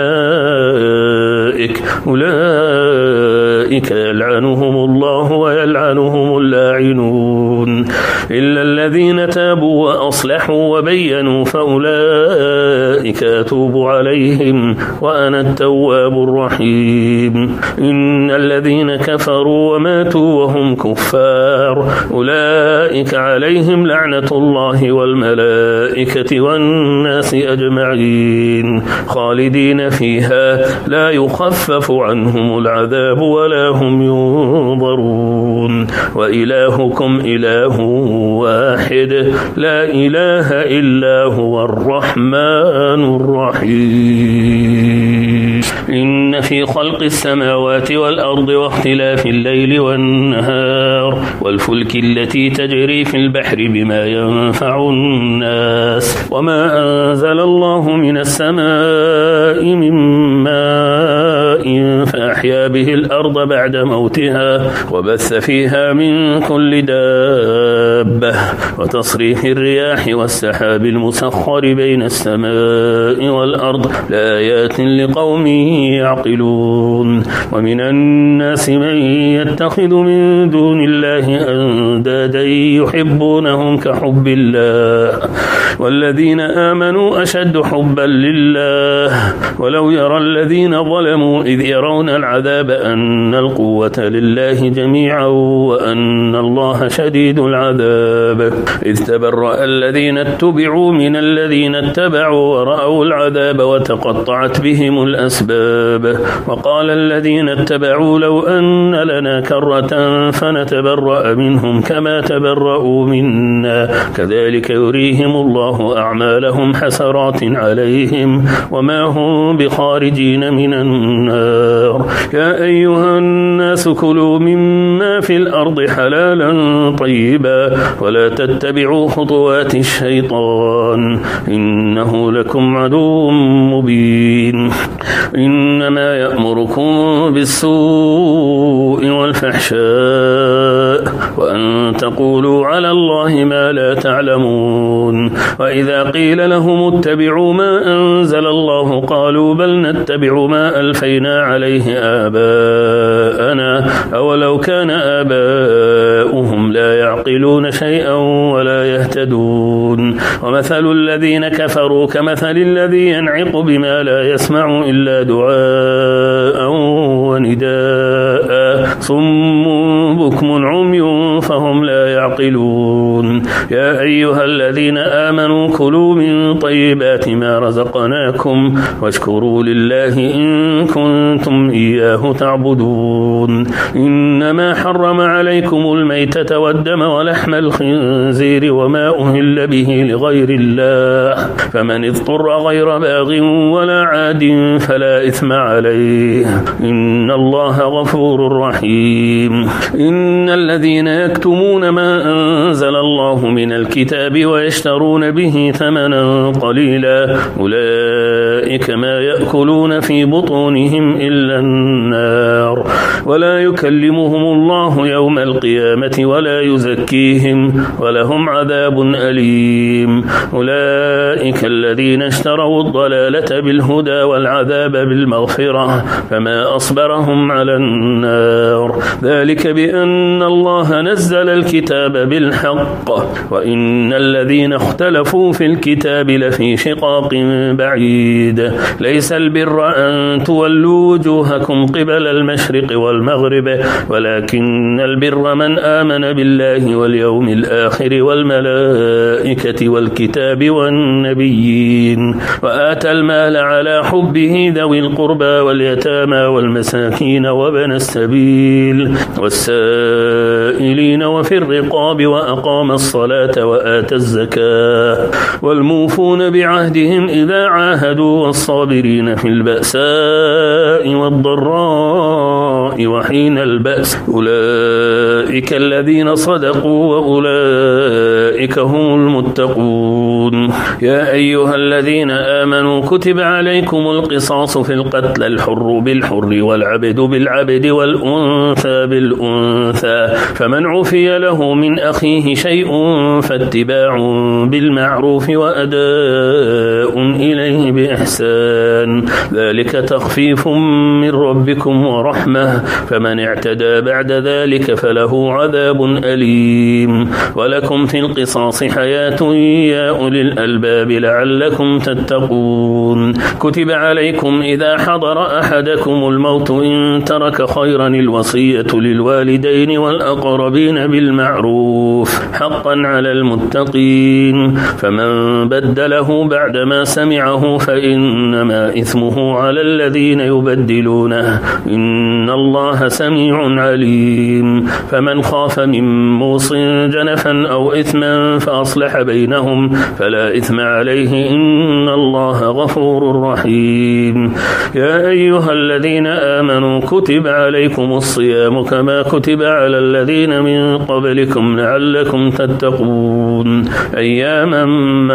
أولئك يلعنهم الله ويلعنهم اللاعنون إلا الذين تابوا وأصلحوا وبينوا فأولئك أتوب عليهم وأنا التواب الرحيم. إن الذين كفروا وماتوا وهم كفار أولئك عليهم لعنة الله والملائكة والناس أجمعين خالدين فيها لا يخفف عنهم العذاب ولا هم ينظرون. وإلهكم إله واحد لا إله إلا هو الرحمن الرحيم. إن في خلق السماوات والأرض واختلاف الليل والنهار والفلك التي تجري في البحر بما ينفع الناس وما أنزل الله من السماء من ماء فأحيا به الأرض بعد موتها وبث فيها من كل دابة وتصريف الرياح والسحاب المسخر بين السماء والأرض لآيات لقوم يعقلون. ومن الناس من يتخذ من دون الله أندادا يحبونهم كحب الله والذين آمنوا أشد حبا لله ولو يرى الذين ظلموا إذ يرون العذاب أن القوة لله جميعا وأن الله شديد العذاب إذ تبرأ الذين اتبعوا من الذين اتبعوا ورأوا العذاب وتقطعت بهم الأسباب وقال الذين اتبعوا لو أن لنا كرة فنتبرأ منهم كما تبرأوا منا كذلك يريهم الله أعمالهم حسرات عليهم وما هم بخارجين من النار. يا أيها الناس الناس كلوا مما في الأرض حلالا طيبا ولا تتبعوا خطوات الشيطان إنه لكم عدو مبين إنما يأمركم بالسوء والفحشاء وأن تقولوا على الله ما لا تعلمون وإذا قيل لهم اتبعوا ما أنزل الله قالوا بل نتبع ما ألفينا عليه آباءنا أولو كان آباؤهم لا يعقلون شيئا ولا يهتدون ومثل الذين كفروا كمثل الذي ينعق بما لا يسمع إلا دعاء ونداء صم بكم عمي فهم لا يعقلون يا أيها الذين آمنوا كلوا من طيبات ما رزقناكم واشكروا لله إن كنتم إياه تعبدون إنما حرم عليكم الميتة والدم ولحم الخنزير وما أهل به لغير الله فمن اضطر غير باغ ولا عاد فلا إثم عليه إن الله غفور رحيم إن الذين يكتمون ما أنزل الله من الكتاب ويشترون به ثمنا قليلا أولئك ما يأكلون في بطونهم إلا النار ولا يكلمهم الله يوم القيامة ولا يزكيهم ولهم عذاب أليم أولئك الذين اشتروا الضلالة بالهدى والعذاب بالمغفرة فما أصبرهم على النار ذلك بأن الله نزل الكتاب بالحق وإن الذين اختلفوا في الكتاب لفي شقاق بعيد ليس البر أن تولوا وجوهكم قبل المشرق والمغرب ولكن البر من آمن بالله واليوم الآخر والملائكة والكتاب والنبيين وآتى المال على حبه ذوي القربى واليتامى والمساكين وابن السبيل والسائلين وفي الرقاب وأقام الصلاة وآتى الزكاة والموفون بعهدهم إذا عاهدوا والصابرين في البأساء والضراء وحين البأس أولئك الذين صدقوا وأولئك هم المتقون يا أيها الذين آمنوا كتب عليكم القصاص في القتل الحر بالحر والعبد بالعبد والأنثى بالأنثى فمن عفي له من أخيه شيء فاتباع بالمعروف وأداء إليه بإحسان ذلك تخفيف من ربكم ورحمة فمن اعتدى بعد ذلك فله عذاب أليم ولكم في القصاص حياة يا أولي الألباب لعلكم تتقون كتب عليكم إذا حضر أحدكم الموت إن ترك خيرا الوصية للوالدين والأقربين بالمعروف حقا على المتقين فمن بدله بعدما سمعه فإنما إثمه على الذين يبدلونه إن الله سميع عليم فمن خاف من موص جنفا أو إثما فأصلح بينهم فلا إثم عليه إن الله غفور رحيم يا أيها الذين آمنوا كتب عليكم الصيام كما كتب على الذين من قبلكم لعلكم تتقون أياما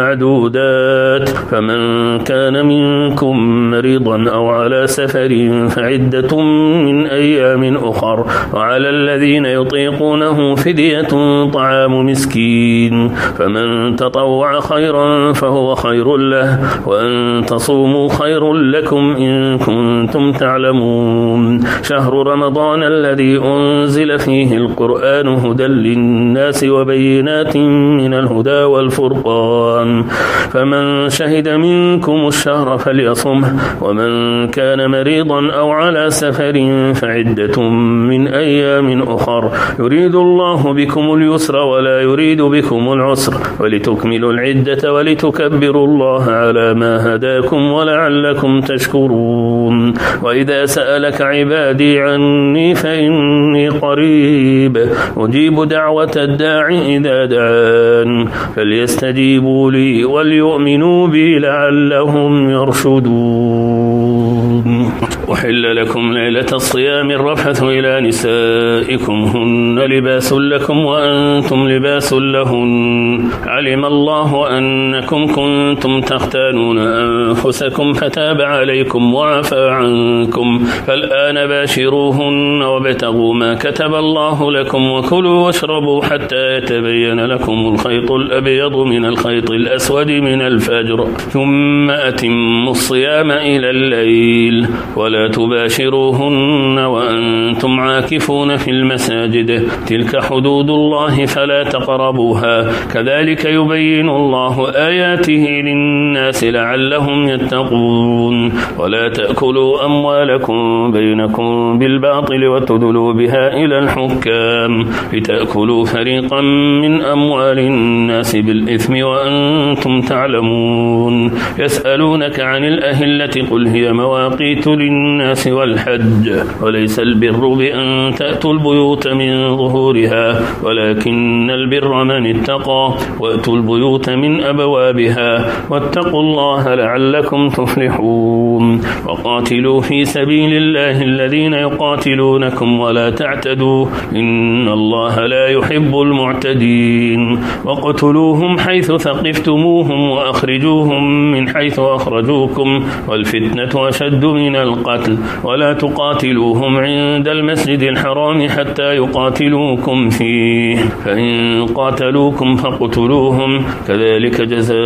معدودات فمن كان منكم مريضا أو على سفر فعدة من أيام أخر وعلى الذين يطيقونه فدية طعام مسكين فمن تطوع خيرا فهو خير له وأن تصوموا خير لكم إن كنتم تعلمون شهر رمضان الذي أنزل فيه القرآن هدى للناس وبينات من الهدى والفرقان فمن شهد منكم الشهر فليصمه ومن كان مريضا أو على سفر فعدة من أيام أخر يريد الله بكم اليسر ولا يريد بكم العسر ولتكملوا العدة ولتكبروا الله على ما هداكم ولعلكم تشكرون وإذا سألك عبادي عني فإني قريب أجيب دعوة الداع إذا دعان فليستجيبوا لي وليؤمنوا بي لعلهم يرشدون أحل لكم ليلة الصيام الرفث إلى نسائكم هن لباس لكم وأنتم لباس لهن علم الله أنكم كنتم تختانون أنفسكم فتاب عليكم وعفى عنكم فالآن باشروهن وابتغوا ما كتب الله لكم وكلوا واشربوا حتى يتبين لكم الخيط الأبيض من الخيط الأسود من الفجر ثم أتموا الصيام إلى الليل ولا تباشروهن وأنتم عاكفون في المساجد تلك حدود الله فلا تقربوها كذلك يبين الله آياته للناس لعلهم يتقون ولا تأكلوا أموالكم بينكم بالباطل وتدلوا بها إلى الحكام لتأكلوا فريقا من أموال الناس بالإثم وأنتم تعلمون يسألونك عن الأهلة قل هي مواقيت للناس والحج وليس البر بأن تأتوا البيوت من ظهورها ولكن البر من اتقى وأتوا البيوت من أبوابها واتقوا الله لعلكم تفلحون وقاتلوا في سبيل الله الذين يقاتلونكم ولا تعتدوا إن الله لا يحب المعتدين وقتلوهم حيث ثقفتموهم وأخرجوهم من حيث أخرجوكم والفتنة أشد من القتل ولا تقاتلوهم عند المسجد الحرام حتى يقاتلوكم فيه فإن قاتلوكم فاقتلوهم كذلك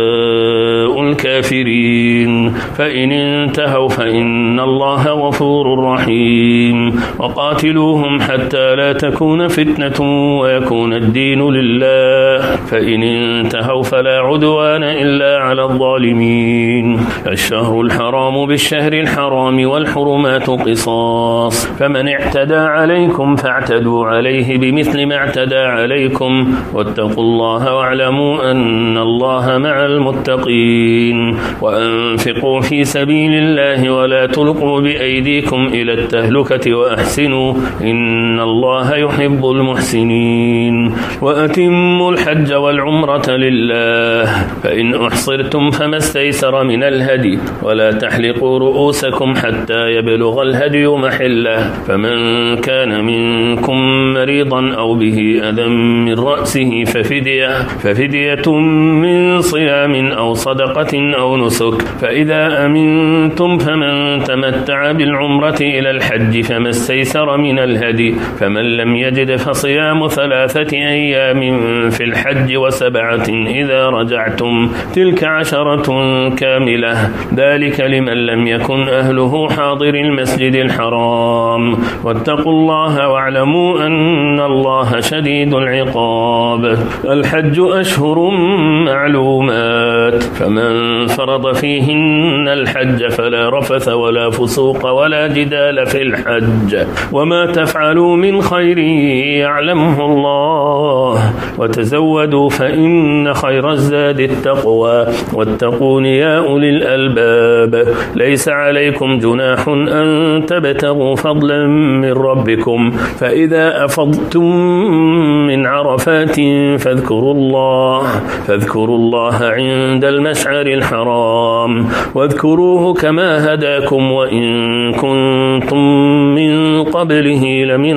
جزاء الكافرين فإن انتهوا فإن الله غفور رحيم وقاتلوهم حتى لا تكون فتنة ويكون الدين لله فإن انتهوا فلا عدوان إلا على الظالمين الشهر الحرام بالشهر الحرام والحرمات قصاص فمن اعتدى عليكم فاعتدوا عليه بمثل ما اعتدى عليكم واتقوا الله واعلموا أن الله مع المتقين وأنفقوا في سبيل الله ولا تلقوا بأيديكم إلى التهلكة وأحسنوا إن الله يحب المحسنين وأتموا الحج والعمرة لله فإن أحصرتم فما استيسر من الهدي ولا تحلقوا رؤوسكم حتى يبلغ الهدي محله فمن كان منكم مريضا أو به أذى من رأسه ففدية من صيام أو صدقة أو نسك فإذا أمنتم فمن تمتع بالعمرة إلى الحج فما استيسر من الهدي فمن لم يجد فصيام 3 أيام في الحج و7 إذا رجعتم تلك 10 كاملة ذلك لمن لم يكن أهله حاضر المسجد الحرام واتقوا الله واعلموا أن الله شديد العقاب الحج أشهر معلومات فمن فرض فيهن الحج فلا رفث ولا فسوق ولا جدال في الحج وما تفعلوا من خير يعلمه الله وتزودوا فإن خير الزاد التقوى واتقون يا أولي الألباب ليس عليكم جناح أن تبتغوا فضلا من ربكم فإذا أفضتم من عرفات فاذكروا الله عند المشعر الحرام واذكروه كما هداكم وإن كنتم من قبله لمن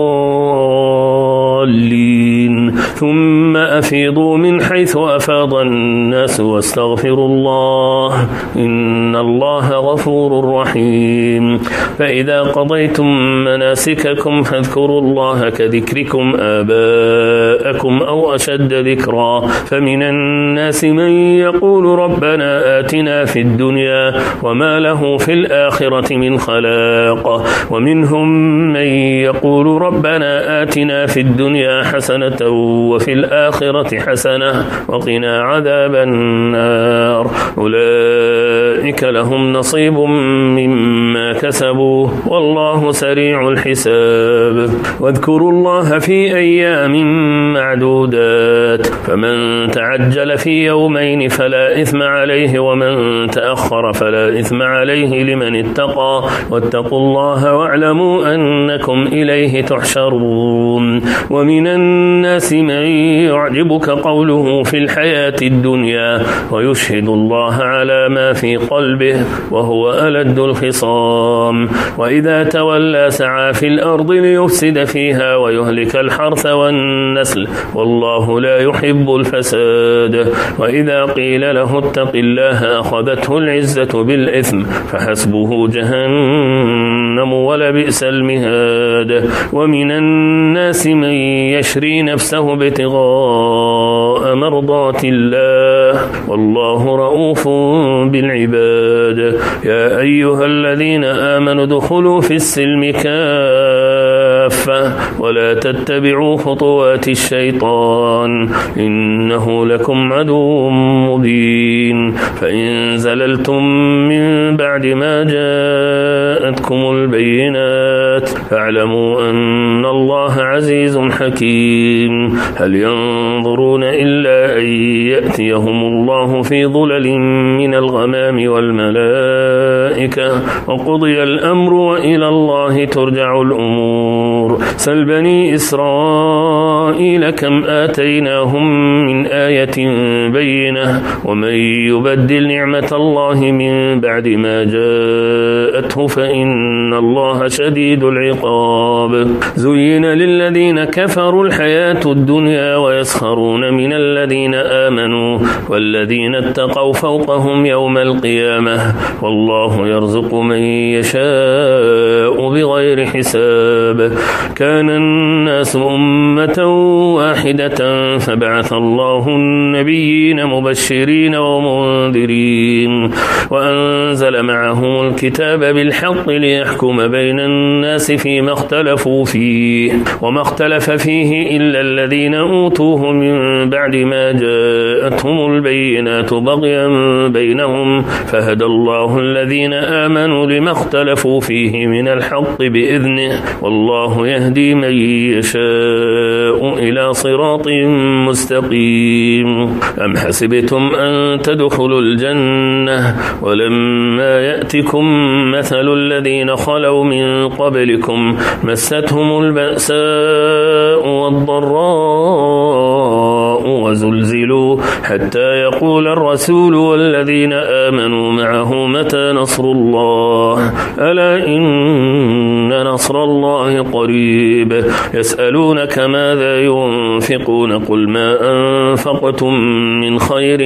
الضالين ثم أفيضوا من حيث أفاض الناس واستغفروا الله إن الله غفور رحيم فإذا قضيتم مناسككم فاذكروا الله كذكركم آباءكم أو أشد ذكرا فمن الناس من يقول ربنا آتنا في الدنيا وما له في الآخرة من خلاق ومنهم من يقول ربنا آتنا في الدنيا حسنة وفي الآخرة حسنة وقنا عذاب النار أولئك لهم نصيب مما كسبوا والله سريع الحساب واذكروا الله في أيام معدودات فمن تعجل في يومين فلا إثم عليه ومن تأخر فلا إثم عليه لمن اتقى واتقوا الله واعلموا أنكم إليه تحشرون ومن الناس من يعجب يعجبك قوله في الحياة الدنيا ويشهد الله على ما في قلبه وهو ألد الخصام. وإذا تولى سعى في الأرض ليفسد فيها ويهلك الحرث والنسل والله لا يحب الفساد. وإذا قيل له اتق الله أخذته العزة بالإثم فحسبه جهنم ولبئس المهاد. ومن الناس من يشري نفسه ابتغاء مرضات الله والله رؤوف بالعباد. يا أيها الذين آمنوا ادخلوا في السلم كافة ولا تتبعوا خطوات الشيطان إنه لكم عدو مبين. فإن زللتم من بعد ما جاءتكم البينات فاعلموا أن الله عزيز حكيم. هل ينظرون إلا أن يأتيهم الله في ظلل من الغمام والملائكة وقضي الأمر وإلى الله ترجع الأمور. سل بني إسرائيل كم آتيناهم من آية بينة ومن يبدل نعمة الله من بعد ما جاءته فإن الله شديد العقاب. زين للذين كفروا الحياة الدنيا ويسخرون من الذين آمنوا والذين اتقوا فوقهم يوم القيامة والله يرزق من يشاء بغير حساب. كان الناس أمة واحدة فبعث الله النبيين مبشرين ومنذرين وأنزل معهم الكتاب بالحق ليحكم بين الناس فيما اختلفوا فيه وما اختلف فيه إلا الذين أوتوه من بعد ما جاءتهم البينات بغيا بينهم فهدى الله الذين آمنوا لما اختلفوا فيه من الحق بإذنه والله يهدي من يشاء إلى صراط مستقيم. أم حسبتم أن تدخلوا الجنة ولما يأتكم مثل الذين خلوا من قبلكم مستهم البأساء والضراء وزلزلوا حتى يقول الرسول والذين آمنوا معه متى نصر الله ألا إن نصر الله قريب. يسألونك ماذا ينفقون قل ما أنفقتم من خير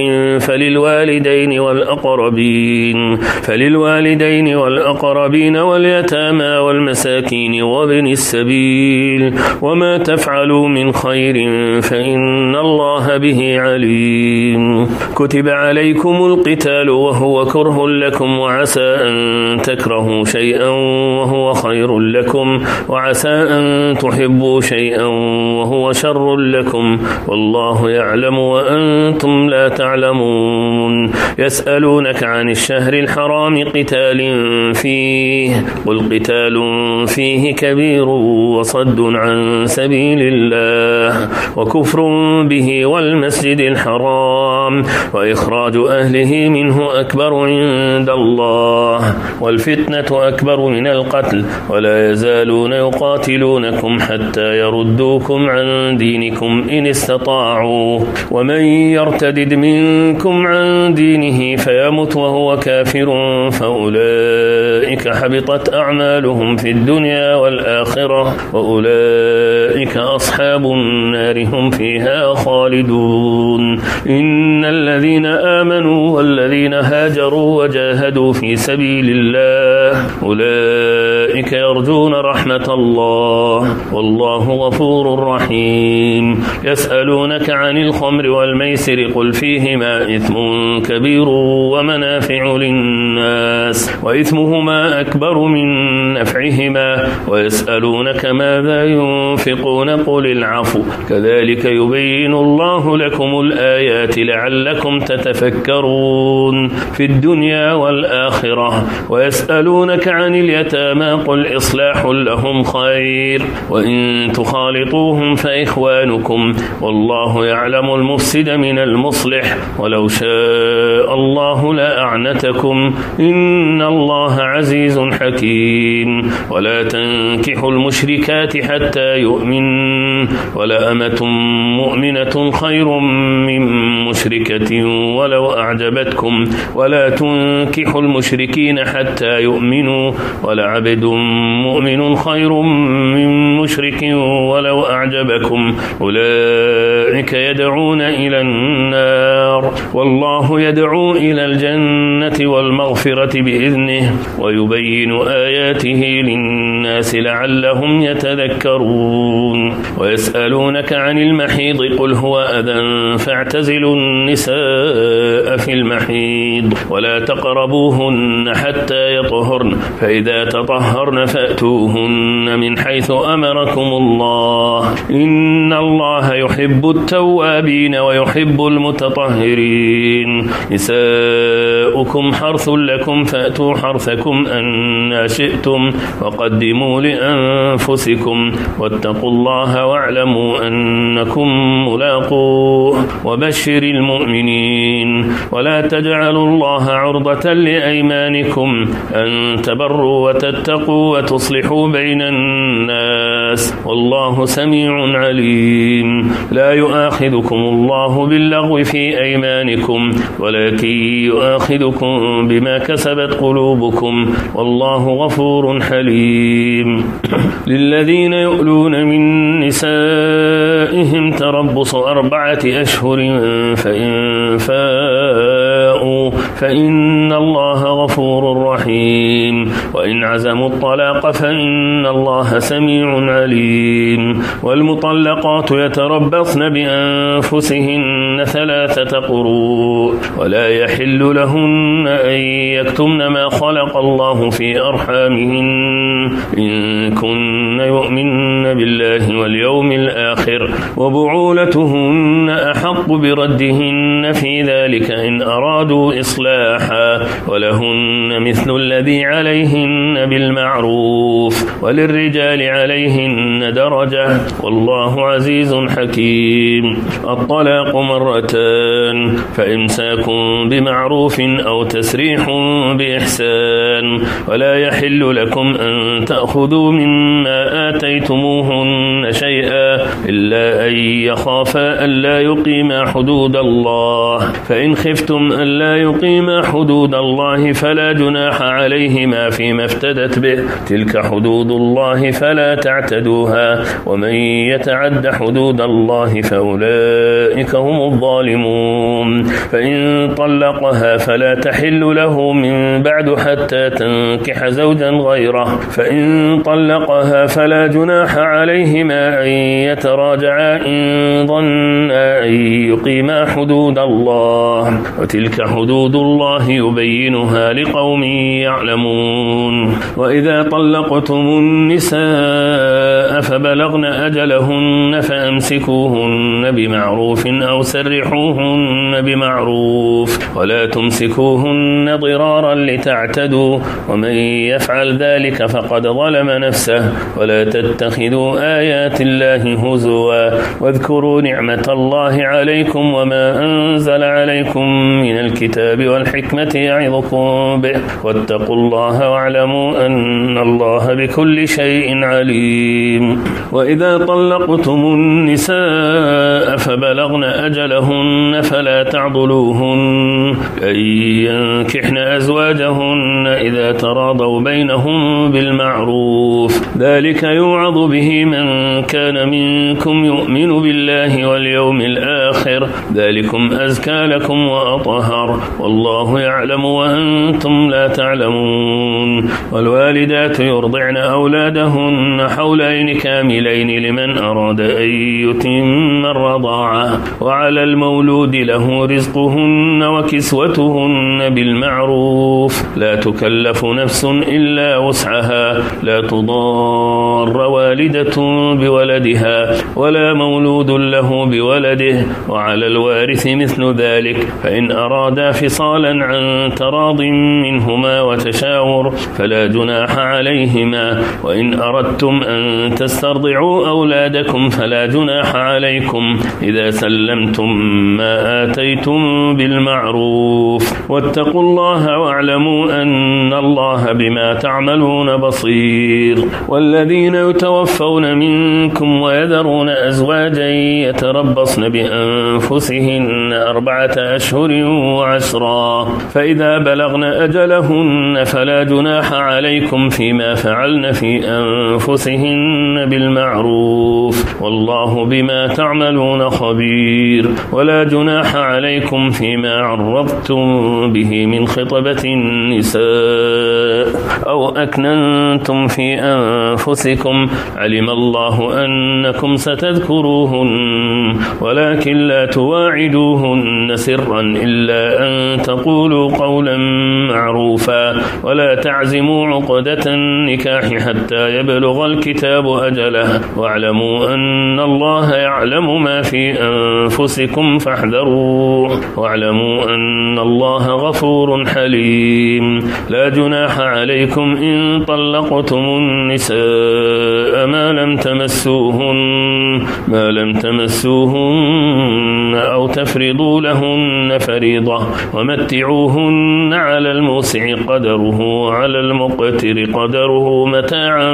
فللوالدين والأقربين واليتامى والمساكين وابن السبيل وما تفعلوا من خير فإن الله به عليم. كتب عليكم القتال وهو كره لكم وعسى أن تكرهوا شيئا وهو خير لكم وعسى أن تحبوا شيئا وهو شر لكم والله يعلم وأنتم لا تعلمون. يسألونك عن الشهر الحرام قتال فيه قل قتال فيه كبير وصد عن سبيل الله وكفر به والمسجد الحرام وإخراج أهله منه أكبر عند الله والفتنة أكبر من القتل ولا يزالون يقاتلونكم حتى يردوكم عن دينكم إن استطاعوا ومن يرتدد منكم عن دينه فيمت وهو كافر فأولئك حبطت أعمالهم في الدنيا والآخرة وأولئك أصحاب النار هم فيها خالدون. إن الذين آمنوا والذين هاجروا وجاهدوا في سبيل الله أولئك يرجون رحمة الله والله غفور رحيم. يسألونك عن الخمر والميسر قل فيهما إثم كبير ومنافع للناس وإثمهما أكبر من نفعهما ويسألونك ماذا ينفقون قل العفو كذلك يبين الله لكم الآيات لعلكم تتفكرون في الدنيا والآخرة. ويسألونك عن اليتامى قل يقل إصلاح لهم خير، وإن تخالطوهم فإخوانكم، والله يعلم المفسد من المصلح، ولو شاء الله لأعنتكم، إن الله عزيز حكيم. ولا تنكحوا المشركات حتى يؤمن، ولأمة مؤمنة خير من مشركة ولو أعجبتكم، ولا تنكحوا المشركين حتى يؤمنوا، ولعبد مؤمن خير من مشرك ولو أعجبكم، أولئك يدعون إلى النار، والله يدعو إلى الجنة والمغفرة بإذنه، ويبين آياته للناس لعلهم يتذكرون. ويسألونك عن المحيض قل هو أذى فاعتزلوا النساء في المحيض ولا تقربوهن حتى يطهرن، فإذا تطهرن فأتوهن من حيث أمركم الله، إن الله يحب التوابين ويحب المتطهرين. نساؤكم حرث لكم فأتوا حرثكم أن شئتم، وقدموا لأنفسكم، واتقوا الله واعلموا أنكم ملاقوه، وبشر المؤمنين. ولا تجعلوا الله عرضة لأيمانكم أن تبروا وتتقوا وتصلحوا بين الناس، والله سميع عليم. لا يؤاخذكم الله باللغو في أيمانكم، ولكن يؤاخذكم بما كسبت قلوبكم، والله غفور حليم. للذين يؤلون من نسائهم تربص 4 أشهر، فإن فاءوا فإن الله غفور رحيم، وإن عزموا الطلاق فإن الله سميع عليم. والمطلقات يتربصن بأنفسهن 3 قروء، ولا يحل لهن أن يكتمن ما خلق الله في أرحامهن إن كن يؤمن بالله واليوم الآخر، وبعولتهن أحق بردهن في ذلك إن أرادوا إصلاحا، ولهن مثل الذي عليهن بالمعروف، وللرجال عليهن درجة، والله عزيز حكيم. الطلاق 2، فإمساك بمعروف أو تسريح بإحسان، ولا يحل لكم أن تأخذوا مما آتيتموهن شيئا إلا أن يخافا ألا يقيما حدود الله، فإن خفتم ألا يقيما حدود الله فلا جناح عليهما فيما افتدت به، تلك حدود الله فلا تعتدوها، ومن يتعد حدود الله فأولئك هم الظالمون. فإن طلقها فلا تحل له من بعد حتى تنكح زوجا غيره، فإن طلقها فلا جناح عليهما أن يتراجعا إن ظنا أن يقيما حدود الله، وتلك حدود الله يبينها لقوم يعلمون. وإذا طلقتم النساء فبلغن أجلهن فأمسكوهن بمعروف أو سرحوهن بمعروف، ولا تمسكوهن ضرارا لتعتدوا، ومن يفعل ذلك فقد ظلم نفسه. ولا تتخذوا آيات الله هزوا، واذكروا نعمة الله عليكم وما أنزل عليكم من الكتاب والحكمة يعظكم به، واتقوا الله واعلموا أن الله بكل شيء عليم. وإذا طلقتم النساء فبلغن أجلهن فلا تعضلوهن أن ينكحن أزواجهن إذا تراضوا بينهم بالمعروف، ذلك يوعظ به من كان منكم يؤمن بالله واليوم الآخر، ذلكم أزكى لكم وأطهر، والله يعلم وأنتم لا تعلمون. والوالدات يرضعن أولادهن حولين كاملين لمن أراد أن يتم الرضاعة. وعلى المولود له رزقهن وكسوتهن بالمعروف لا تكلف نفس إلا وسعها لا تضار والدة بولدها ولا مولود له بولده وعلى الوارث مثل ذلك فإن أرادا فصالا عن تراض منهما وتشاور فلا جناح عليهما. وإن أردتم أن تسترضعوا أولادكم فلا جناح عليكم إذا سلمتم ما آتيتم بالمعروف. واتقوا الله واعلموا أن الله بما تعملون بصير. والذين يتوفون منكم ويذرون أزواجا يتربصن بأنفسهن 4 أشهر و10 فإذا بلغن أجلهن فلا جناح عليكم فيما فعلن في أنفسهن بالمعروف والله بما تعملون خبير. ولا جناح عليكم فيما عرضتم به من خطبة النساء أو أكننتم في أنفسكم علم الله أنكم ستذكروهن ولكن لا تواعدوهن سرا إلا أن تقولوا قولا معروفا ولا تعزموا عقدة النكاح حتى يبلغ الكتاب أجله واعلموا أن الله يعلم ما في أنفسكم فاحذروا واعلموا أن الله غفور حليم. لا جناح عليكم إن طلقتم النساء ما لم تمسوهن أو تفرضوا لهن فريضة ومتعوهن على الموسع قدره وعلى المقتر قدره متاعا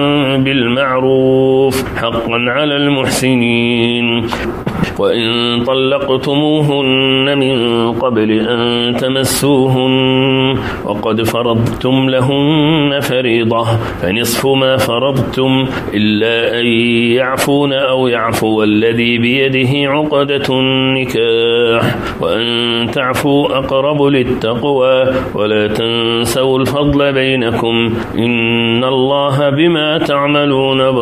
بالمعروف حقا على المحسنين. وإن طلقتموهن من قبل أن تمسوهن وقد فرضتم لهن فريضة فنصف ما فرضتم إلا أن يعفون أو يعفو الذي بيده عقدة النكاح وأن تعفوا أقرب للتقوى ولا تنسوا الفضل بينكم إن الله بما تعملون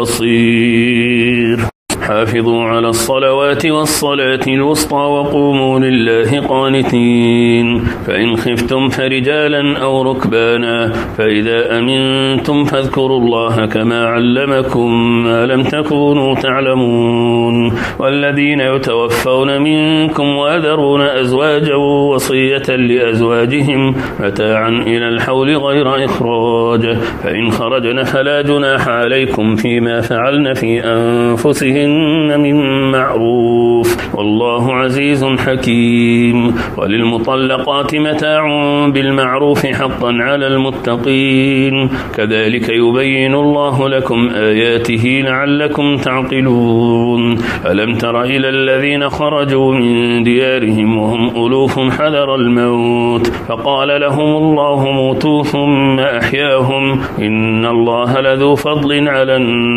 بصير. حافظوا على الصلوات والصلاة الوسطى وقوموا لله قانتين. فإن خفتم فرجالا أو ركبانا فإذا أمنتم فاذكروا الله كما علمكم ما لم تكونوا تعلمون. والذين يتوفون منكم ويذرون أزواجا وصية لأزواجهم متاعا إلى الحول غير إخراج فإن خرجن فلا جناح عليكم فيما فعلن في أنفسهن من معروف والله عزيز حكيم. وللمطلقات متاع بالمعروف حقا على المتقين كذلك يبين الله لكم آياته لعلكم تعقلون. ألم تر إلى الذين خرجوا من ديارهم وهم ألوف حذر الموت فقال لهم الله موتوا ثم أحياهم إن الله لذو فضل على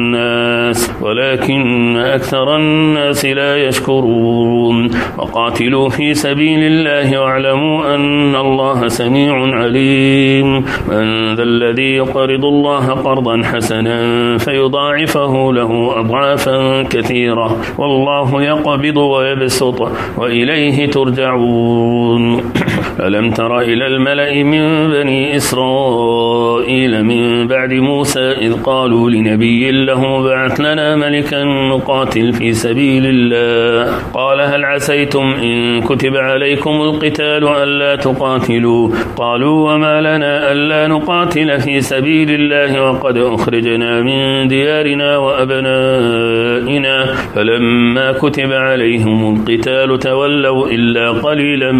الناس ولكن أكثر الناس لا يشكرون. وقاتلوا في سبيل الله واعلموا أن الله سميع عليم. من ذا الذي يقرض الله قرضا حسنا فيضاعفه له أضعافا كثيرة والله يقبض ويبسط وإليه ترجعون. ألم تر إلى الملأ من بني إسرائيل من بعد موسى إذ قالوا لنبي له بعث لنا ملكا نقاتل في سبيل الله قال هل عسيتم إن كتب عليكم القتال ألا تقاتلوا قالوا وما لنا ألا نقاتل في سبيل الله وقد أخرجنا من ديارنا وأبنائنا فلما كتب عليهم القتال تولوا إلا قليلا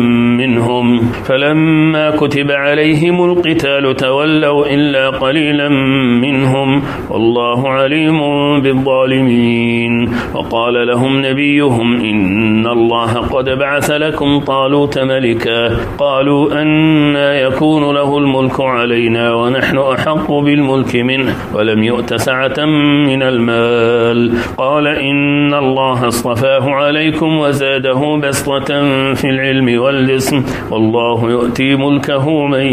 منهم والله عليم بالظالمين. وقال لهم نبيهم إن الله قد بعث لكم طالوت ملكا قالوا أنى يكون له الملك علينا ونحن أحق بالملك منه ولم يؤت سعة من المال قال إن الله اصطفاه عليكم وزاده بسطة في العلم والجسم والله يؤتي ملكه من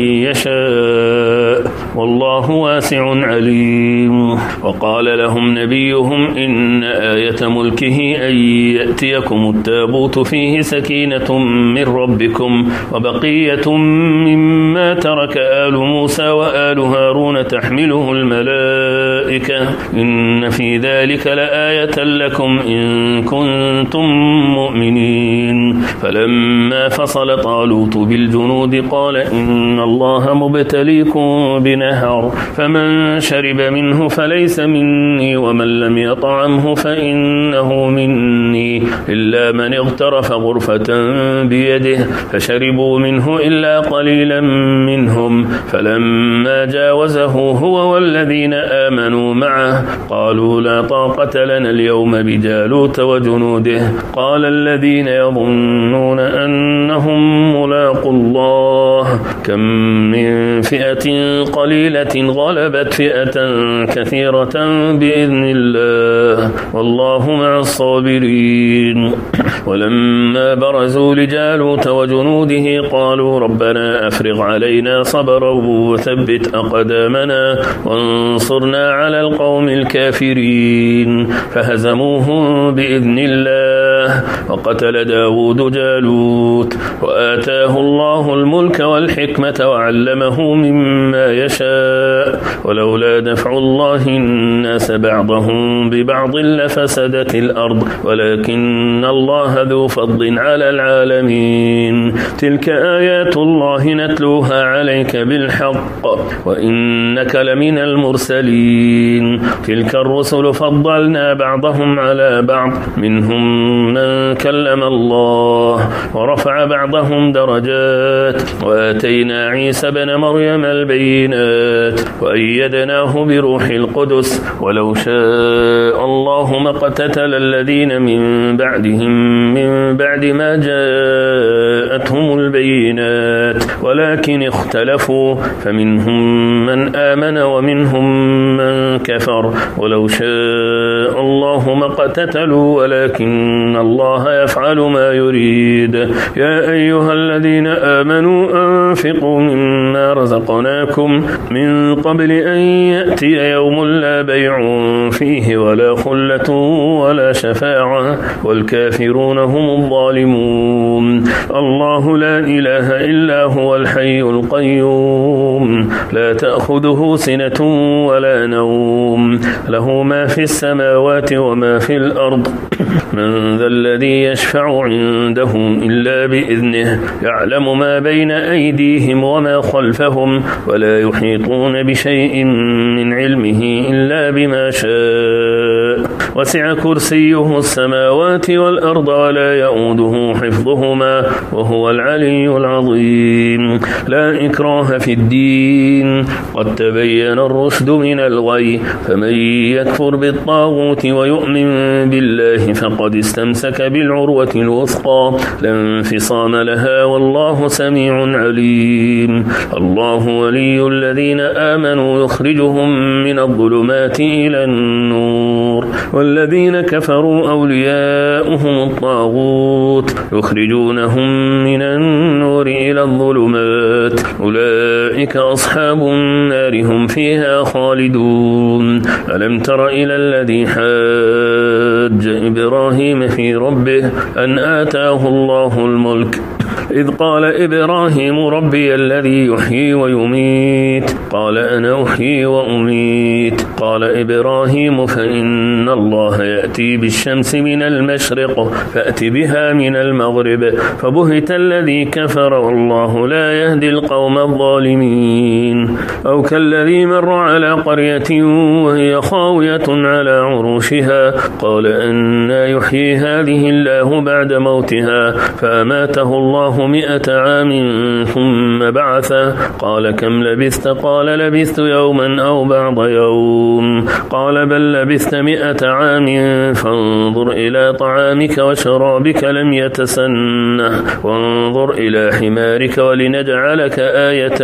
يشاء والله واسع عليم. وقال لهم نبيهم إن آية ملكه أن يأتيكم التابوت فيه سكينة من ربكم وبقية مما ترك آل موسى وآل هارون تحمله الملائكة إن في ذلك لآية لكم إن كنتم مؤمنين. فلما فصل طالوت بالجنود قال إن الله مبتليكم بنهر فمن شرب منه فليس مني ومن لم يطعمه فإنه مني إلا من اغترف غرفة بيده فشربوا منه إلا قليلا منهم. فلما جاوزه هو والذين آمنوا معه قالوا لا طاقة لنا اليوم بجالوت وجنوده. قال الذين يظنون أنهم ملاقوا الله كم من فئة قليلة غلبت فئة كثيرة بإذن الله والله مع الصابرين. ولما برزوا لجالوت وجنوده قالوا ربنا أفرغ علينا صبرا وثبت أقدامنا وانصرنا على القوم الكافرين. فهزموهم بإذن الله وقتل داود جالوت وآتاه الله الملك والحكمة وعلمه مما يشاء ولولا دفع الله الناس بعضهم ببعض لفسدت الأرض ولكن الله ذو فضل على العالمين. تلك آيات الله نتلوها عليك بالحق وإنك لمن المرسلين. تلك الرسل فضلنا بعضهم على بعض منهم من كلم الله ورفع بعضهم درجات وآتينا عيسى بن مريم البينات وأيدناه بروح القدس ولو شاء الله ما اقتتل الذين من بعدهم من بعد ما جاءتهم البينات ولكن اختلفوا فمنهم من آمن ومنهم من كفر ولو شاء الله ما اقتتلوا ولكن الله يفعل ما يريد. يا أيها الذين آمنوا أنفقوا مما رزقناكم من قبل أن يأتي يوم لا بيع فيه ولا خلة ولا شفاعة والكافرون هم الظالمون. الله لا إله إلا هو الحي القيوم لا تأخذه سنة ولا نوم له ما في السماوات وما في الأرض من ذا الذي يشفع عنده إلا بإذنه يعلم ما بين أيديهم وما خلفهم ولا يحيطون بشيء من علمه إلا بما شاء وسع كرسيه السماوات والأرض ولا يؤوده حفظهما وهو العلي العظيم. لا إكراه في الدين قد تبين الرشد من الغي فمن يكفر بالطاغوت ويؤمن بالله فقد استمسك بالعروة الوثقى لا انفصام لها والله سميع عليم. الله ولي الذين آمنوا يخرجهم من الظلمات إلى النور والذين كفروا أولياؤهم الطاغوت يخرجونهم من النور إلى الظلمات أولئك أصحاب النار هم فيها خالدون. ألم تر إلى الذي حاج إبراهيم في ربه أن آتاه الله الملك إذ قال إبراهيم ربي الذي يحيي ويميت قال أنا أحيي وأميت قال إبراهيم فإن الله يأتي بالشمس من المشرق فأت بها من المغرب فبهت الذي كفر والله لا يهدي القوم الظالمين. أو كالذي مر على قرية وهي خاوية على عروشها قال أنى يحيي هذه الله بعد موتها فأماته الله 100 عام ثم بعثه قال كم لبثت قال لبثت يوما أو بعض يوم قال بل لبثت 100 عام طعام فانظر إلى طعامك وشرابك لم يتسنه وانظر إلى حمارك ولنجعلك آية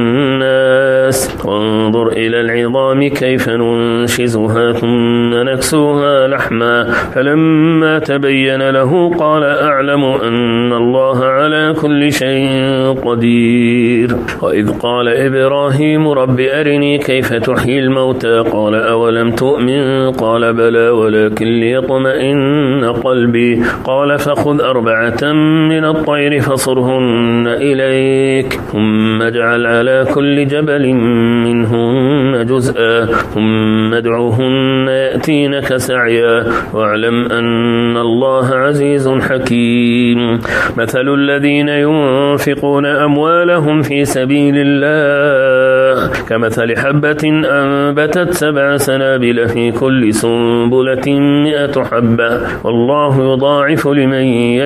للناس وانظر إلى العظام كيف ننشزها ثم نكسوها لحما فلما تبين له قال أعلم أن الله على كل شيء قدير. وإذ قال إبراهيم رب أرني كيف تحيي الموتى قال أولم تؤمن قال بلى ولكن ليطمئن قلبي قال فخذ 4 من الطير فصرهن إليك ثم اجعل على كل جبل منهن جزءا ثم ادعوهن يأتينك سعيا واعلم أن الله عزيز حكيم. مثل الذين ينفقون أموالهم في سبيل الله كمثل حبة أنبتت 7 سنابل في كل سنبلة 100 حبة والله يضاعف لمن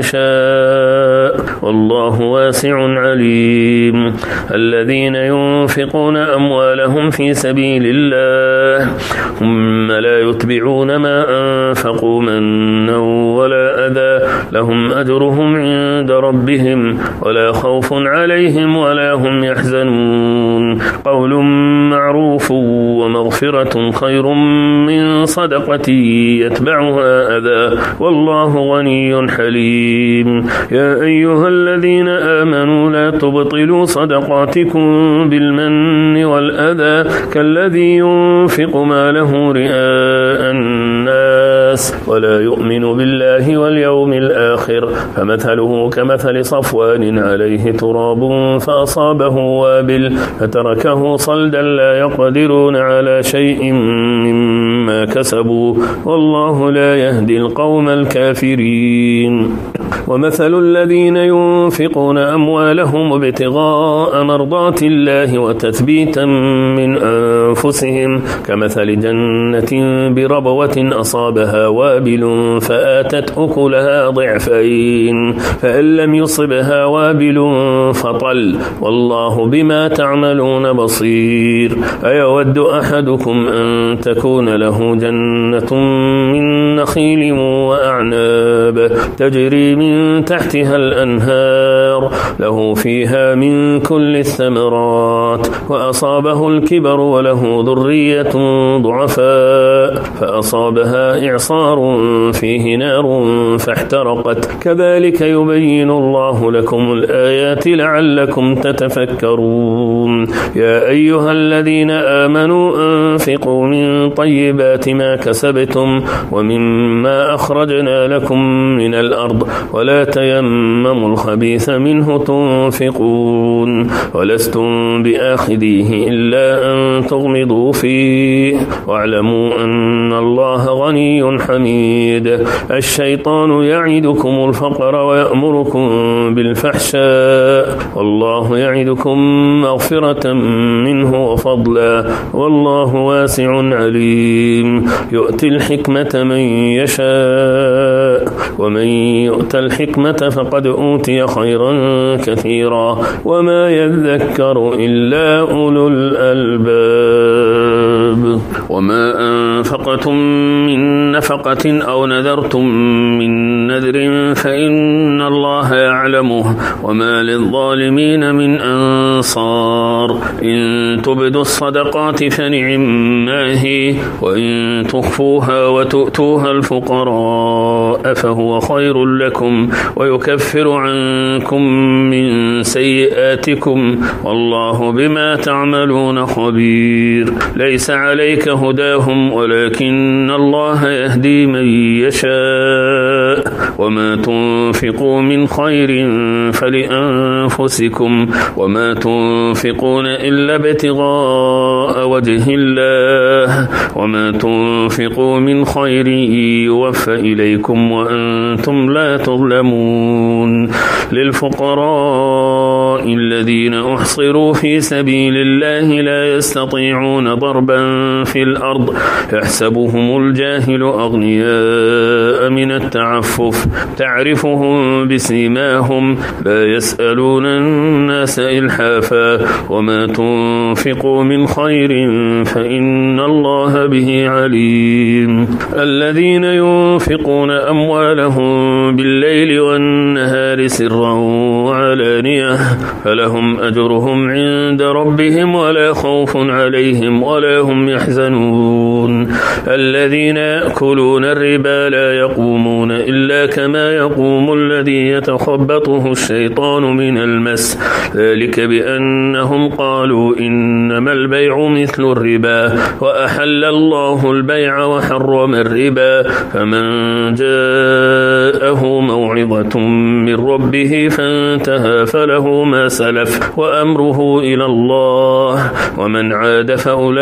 يشاء والله واسع عليم. الذين ينفقون أموالهم في سبيل الله ثم لا يتبعون ما أنفقوا منا ولا أذى لهم أجرهم عند ربهم ولا خوف عليهم ولا هم يحزنون. قول معروف ومغفرة خير من صدقة يتبعها أذى والله غني حليم. يا أيها الذين آمنوا لا تبطلوا صدقاتكم بالمن والأذى كالذي ينفق ماله رئاء الناس ولا يؤمن بالله واليوم الآخر فمثله كمثل صفوان عليه تراب فأصابه وابل فتركه صلدا لا يقدرون على شيء مما كسبوا والله لا يهدي القوم الكافرين. ومثل الذين ينفقون أموالهم ابتغاء مرضات الله وتثبيتا من أنفسهم كمثل جنة بربوة أصابها وابل فآتت أكلها ضعفين فإن لم يصبها وابل فطل والله بما تعملون بصير. أيود أحدكم أن تكون له جنة من نخيل وأعناب تجري من تحتها الأنهار له فيها من كل الثمرات وأصابه الكبر وله ذرية ضعفاء فأصابها إعصار فيه نار فاحترقت كذلك يبين الله لكم الآيات لعلكم تتفكرون. يا أيها الذين آمنوا أنفقوا من طيبات ما كسبتم ومما أخرجنا لكم من الأرض ولا تيمموا الخبيث منه تنفقون ولستم بآخذيه إلا أن تغمضوا فيه واعلموا أن الله غني حميد. الشيطان يعدكم الفقر ويأمركم بالفحشاء والله يعدكم مغفرة منه وفضلا والله واسع عليم. يؤتي الحكمة من يشاء ومن يؤت الحكمة فقد أوتي خيرا كثيرا وما يذكر إلا أولو الألباب. وما أنفقتم من نفقة أو نذرتم من نذر فإن الله يعلمه وما للظالمين من أنصار. إن تبدوا الصدقات فنعما هي وإن تخفوها وتؤتوها الفقراء فهو خير لكم ويكفر عنكم من سيئاتكم والله بما تعملون خبير. ليس عليك هداهم ولكن الله يهدي من يشاء وما تنفقوا من خير فلأنفسكم وما تنفقون إلا ابتغاء وجه الله وما تنفقوا من خير يوفى إليكم وأنتم لا تظلمون. للفقراء الذين أحصروا في سبيل الله لا يستطيعون ضربا في الأرض يحسبهم الجاهل أغنياء من التعفف تعرفهم بسيماهم لا يسألون الناس إلحافا وما تنفقوا من خير فإن الله به عليم الذين ينفقون أموالهم بالليل والنهار سرا وعلانية فلهم أجرهم عند ربهم ولا خوف عليهم ولا هم يحزنون الذين يأكلون الربا لا يقومون إلا كما يقوم الذي يتخبطه الشيطان من المس ذلك بأنهم قالوا إنما البيع مثل الربا وأحل الله البيع وحرم الربا فمن جاءه موعظة من ربه فانتهى فله ما سلف وأمره إلى الله ومن عاد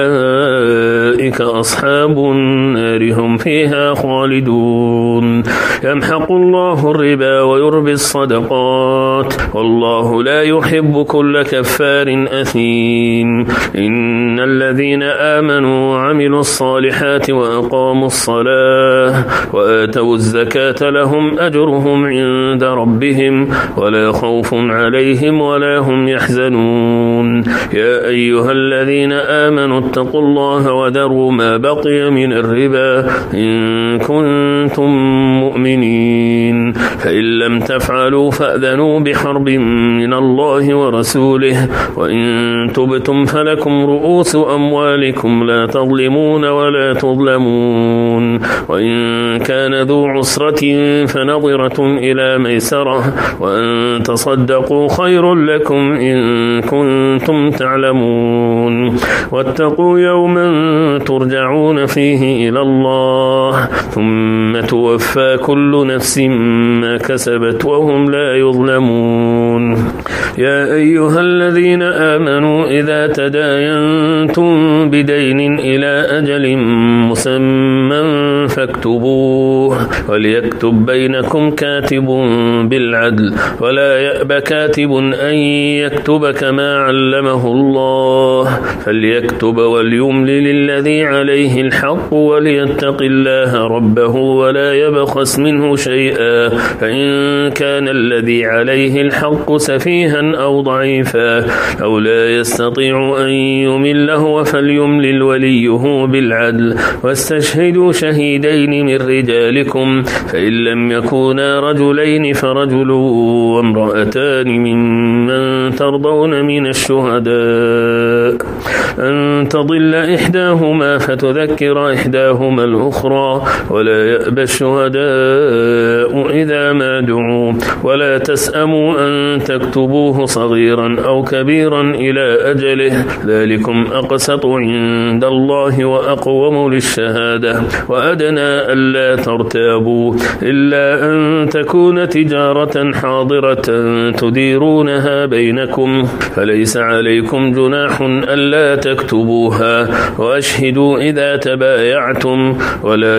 فأولئك أصحاب النار هم فيها خالدون يمحق الله الربا ويربي الصدقات والله لا يحب كل كفار أثيم إن الذين آمنوا وعملوا الصالحات وأقاموا الصلاة وآتوا الزكاة لهم أجرهم عند ربهم ولا خوف عليهم ولا هم يحزنون يا أيها الذين آمنوا اتقوا الله وذروا ما بقي من الربا إن كنتم مؤمنين فإن لم تفعلوا فأذنوا بحرب من الله ورسوله وإن تبتم فلكم رؤوس أموالكم لا تظلمون ولا تظلمون وإن كان ذو عسرة فنظرة إلى ميسرة وأن تصدقوا خير لكم إن كنتم تعلمون واتقوا يوما ترجعون فيه إلى الله ثم توفى كل نفس ما كسبت وهم لا يظلمون يا أيها الذين آمنوا إذا تداينتم بدين إلى أجل مسمى فاكتبوه وليكتب بينكم كاتب بالعدل ولا يأب كاتب أن يكتب كما علمه الله فليكتب وليملل الذي عليه الحق وليتق الله ربه ولا يبخس منه شيئا فإن كان الذي عليه الحق سفيها أو ضعيفا أو لا يستطيع أن يمله فليملل وليه بالعدل واستشهدوا شهيدين من رجالكم فإن لم يكونا رجلين فرجل وامرأتان ممن ترضون من الشهداء أن تضل إحداهما فتذكر إحداهما الأخرى ولا يأبى الشهداء إذا ما دعوا ولا تسأموا أن تكتبوه صغيرا أو كبيرا إلى أجله ذلكم أقسط عند الله وأقوم للشهادة وأدنى ألا ترتابوا إلا أن تكون تجارة حاضرة تديرونها بينكم فليس عليكم جناح ألا تكتبوها وأشهدوا إذا تبايعتم ولا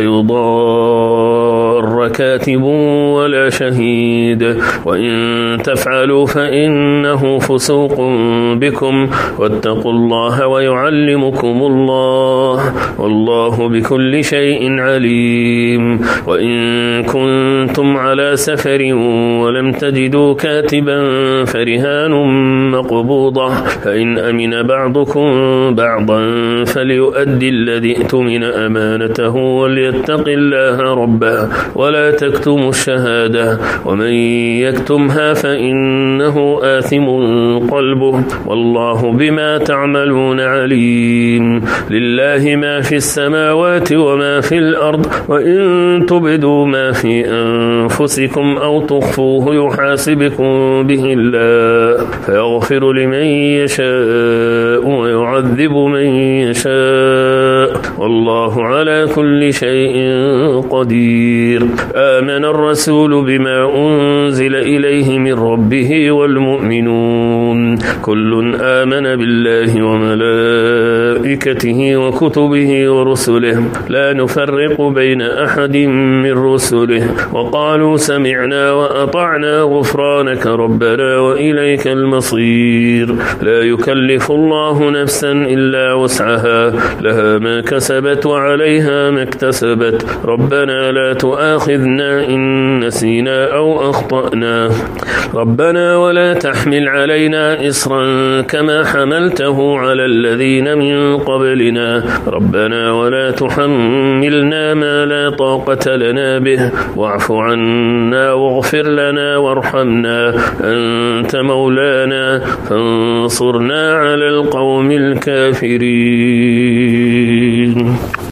يضار كاتب ولا شهيد وإن تفعلوا فإنه فسوق بكم واتقوا الله ويعلمكم الله والله بكل شيء عليم وإن كنتم على سفر ولم تجدوا كاتبا فرهان مقبوضة فإن أمن بعضكم بعضا فليؤدي الذي ائتمن أمانته وليتق الله ربه ولا تكتموا الشهادة ومن يكتمها فإنه آثم قلبه والله بما تعملون عليم لله ما في السماوات وما في الأرض وإن تبدوا ما في أنفسكم أو تخفوه يحاسبكم به الله فيغفر لمن يشاء ويعذب من يشاء والله على كل شيء قدير آمن الرسول بما أنزل إليه من ربه والمؤمنون كل آمن بالله وملائكته وكتبه ورسله لا نفرق نفرق بين أحد من رسله وقالوا سمعنا وأطعنا غفرانك ربنا وإليك المصير لا يكلف الله نفسا إلا وسعها لها ما كسبت وعليها ما اكتسبت ربنا لا تؤاخذنا إن نسينا أو أخطأنا ربنا ولا تحمل علينا إصرا كما حملته على الذين من قبلنا ربنا ولا تحملنا ما لا طاقة لنا به واعف عنا واغفر لنا وارحمنا أنت مولانا فانصرنا على القوم الكافرين.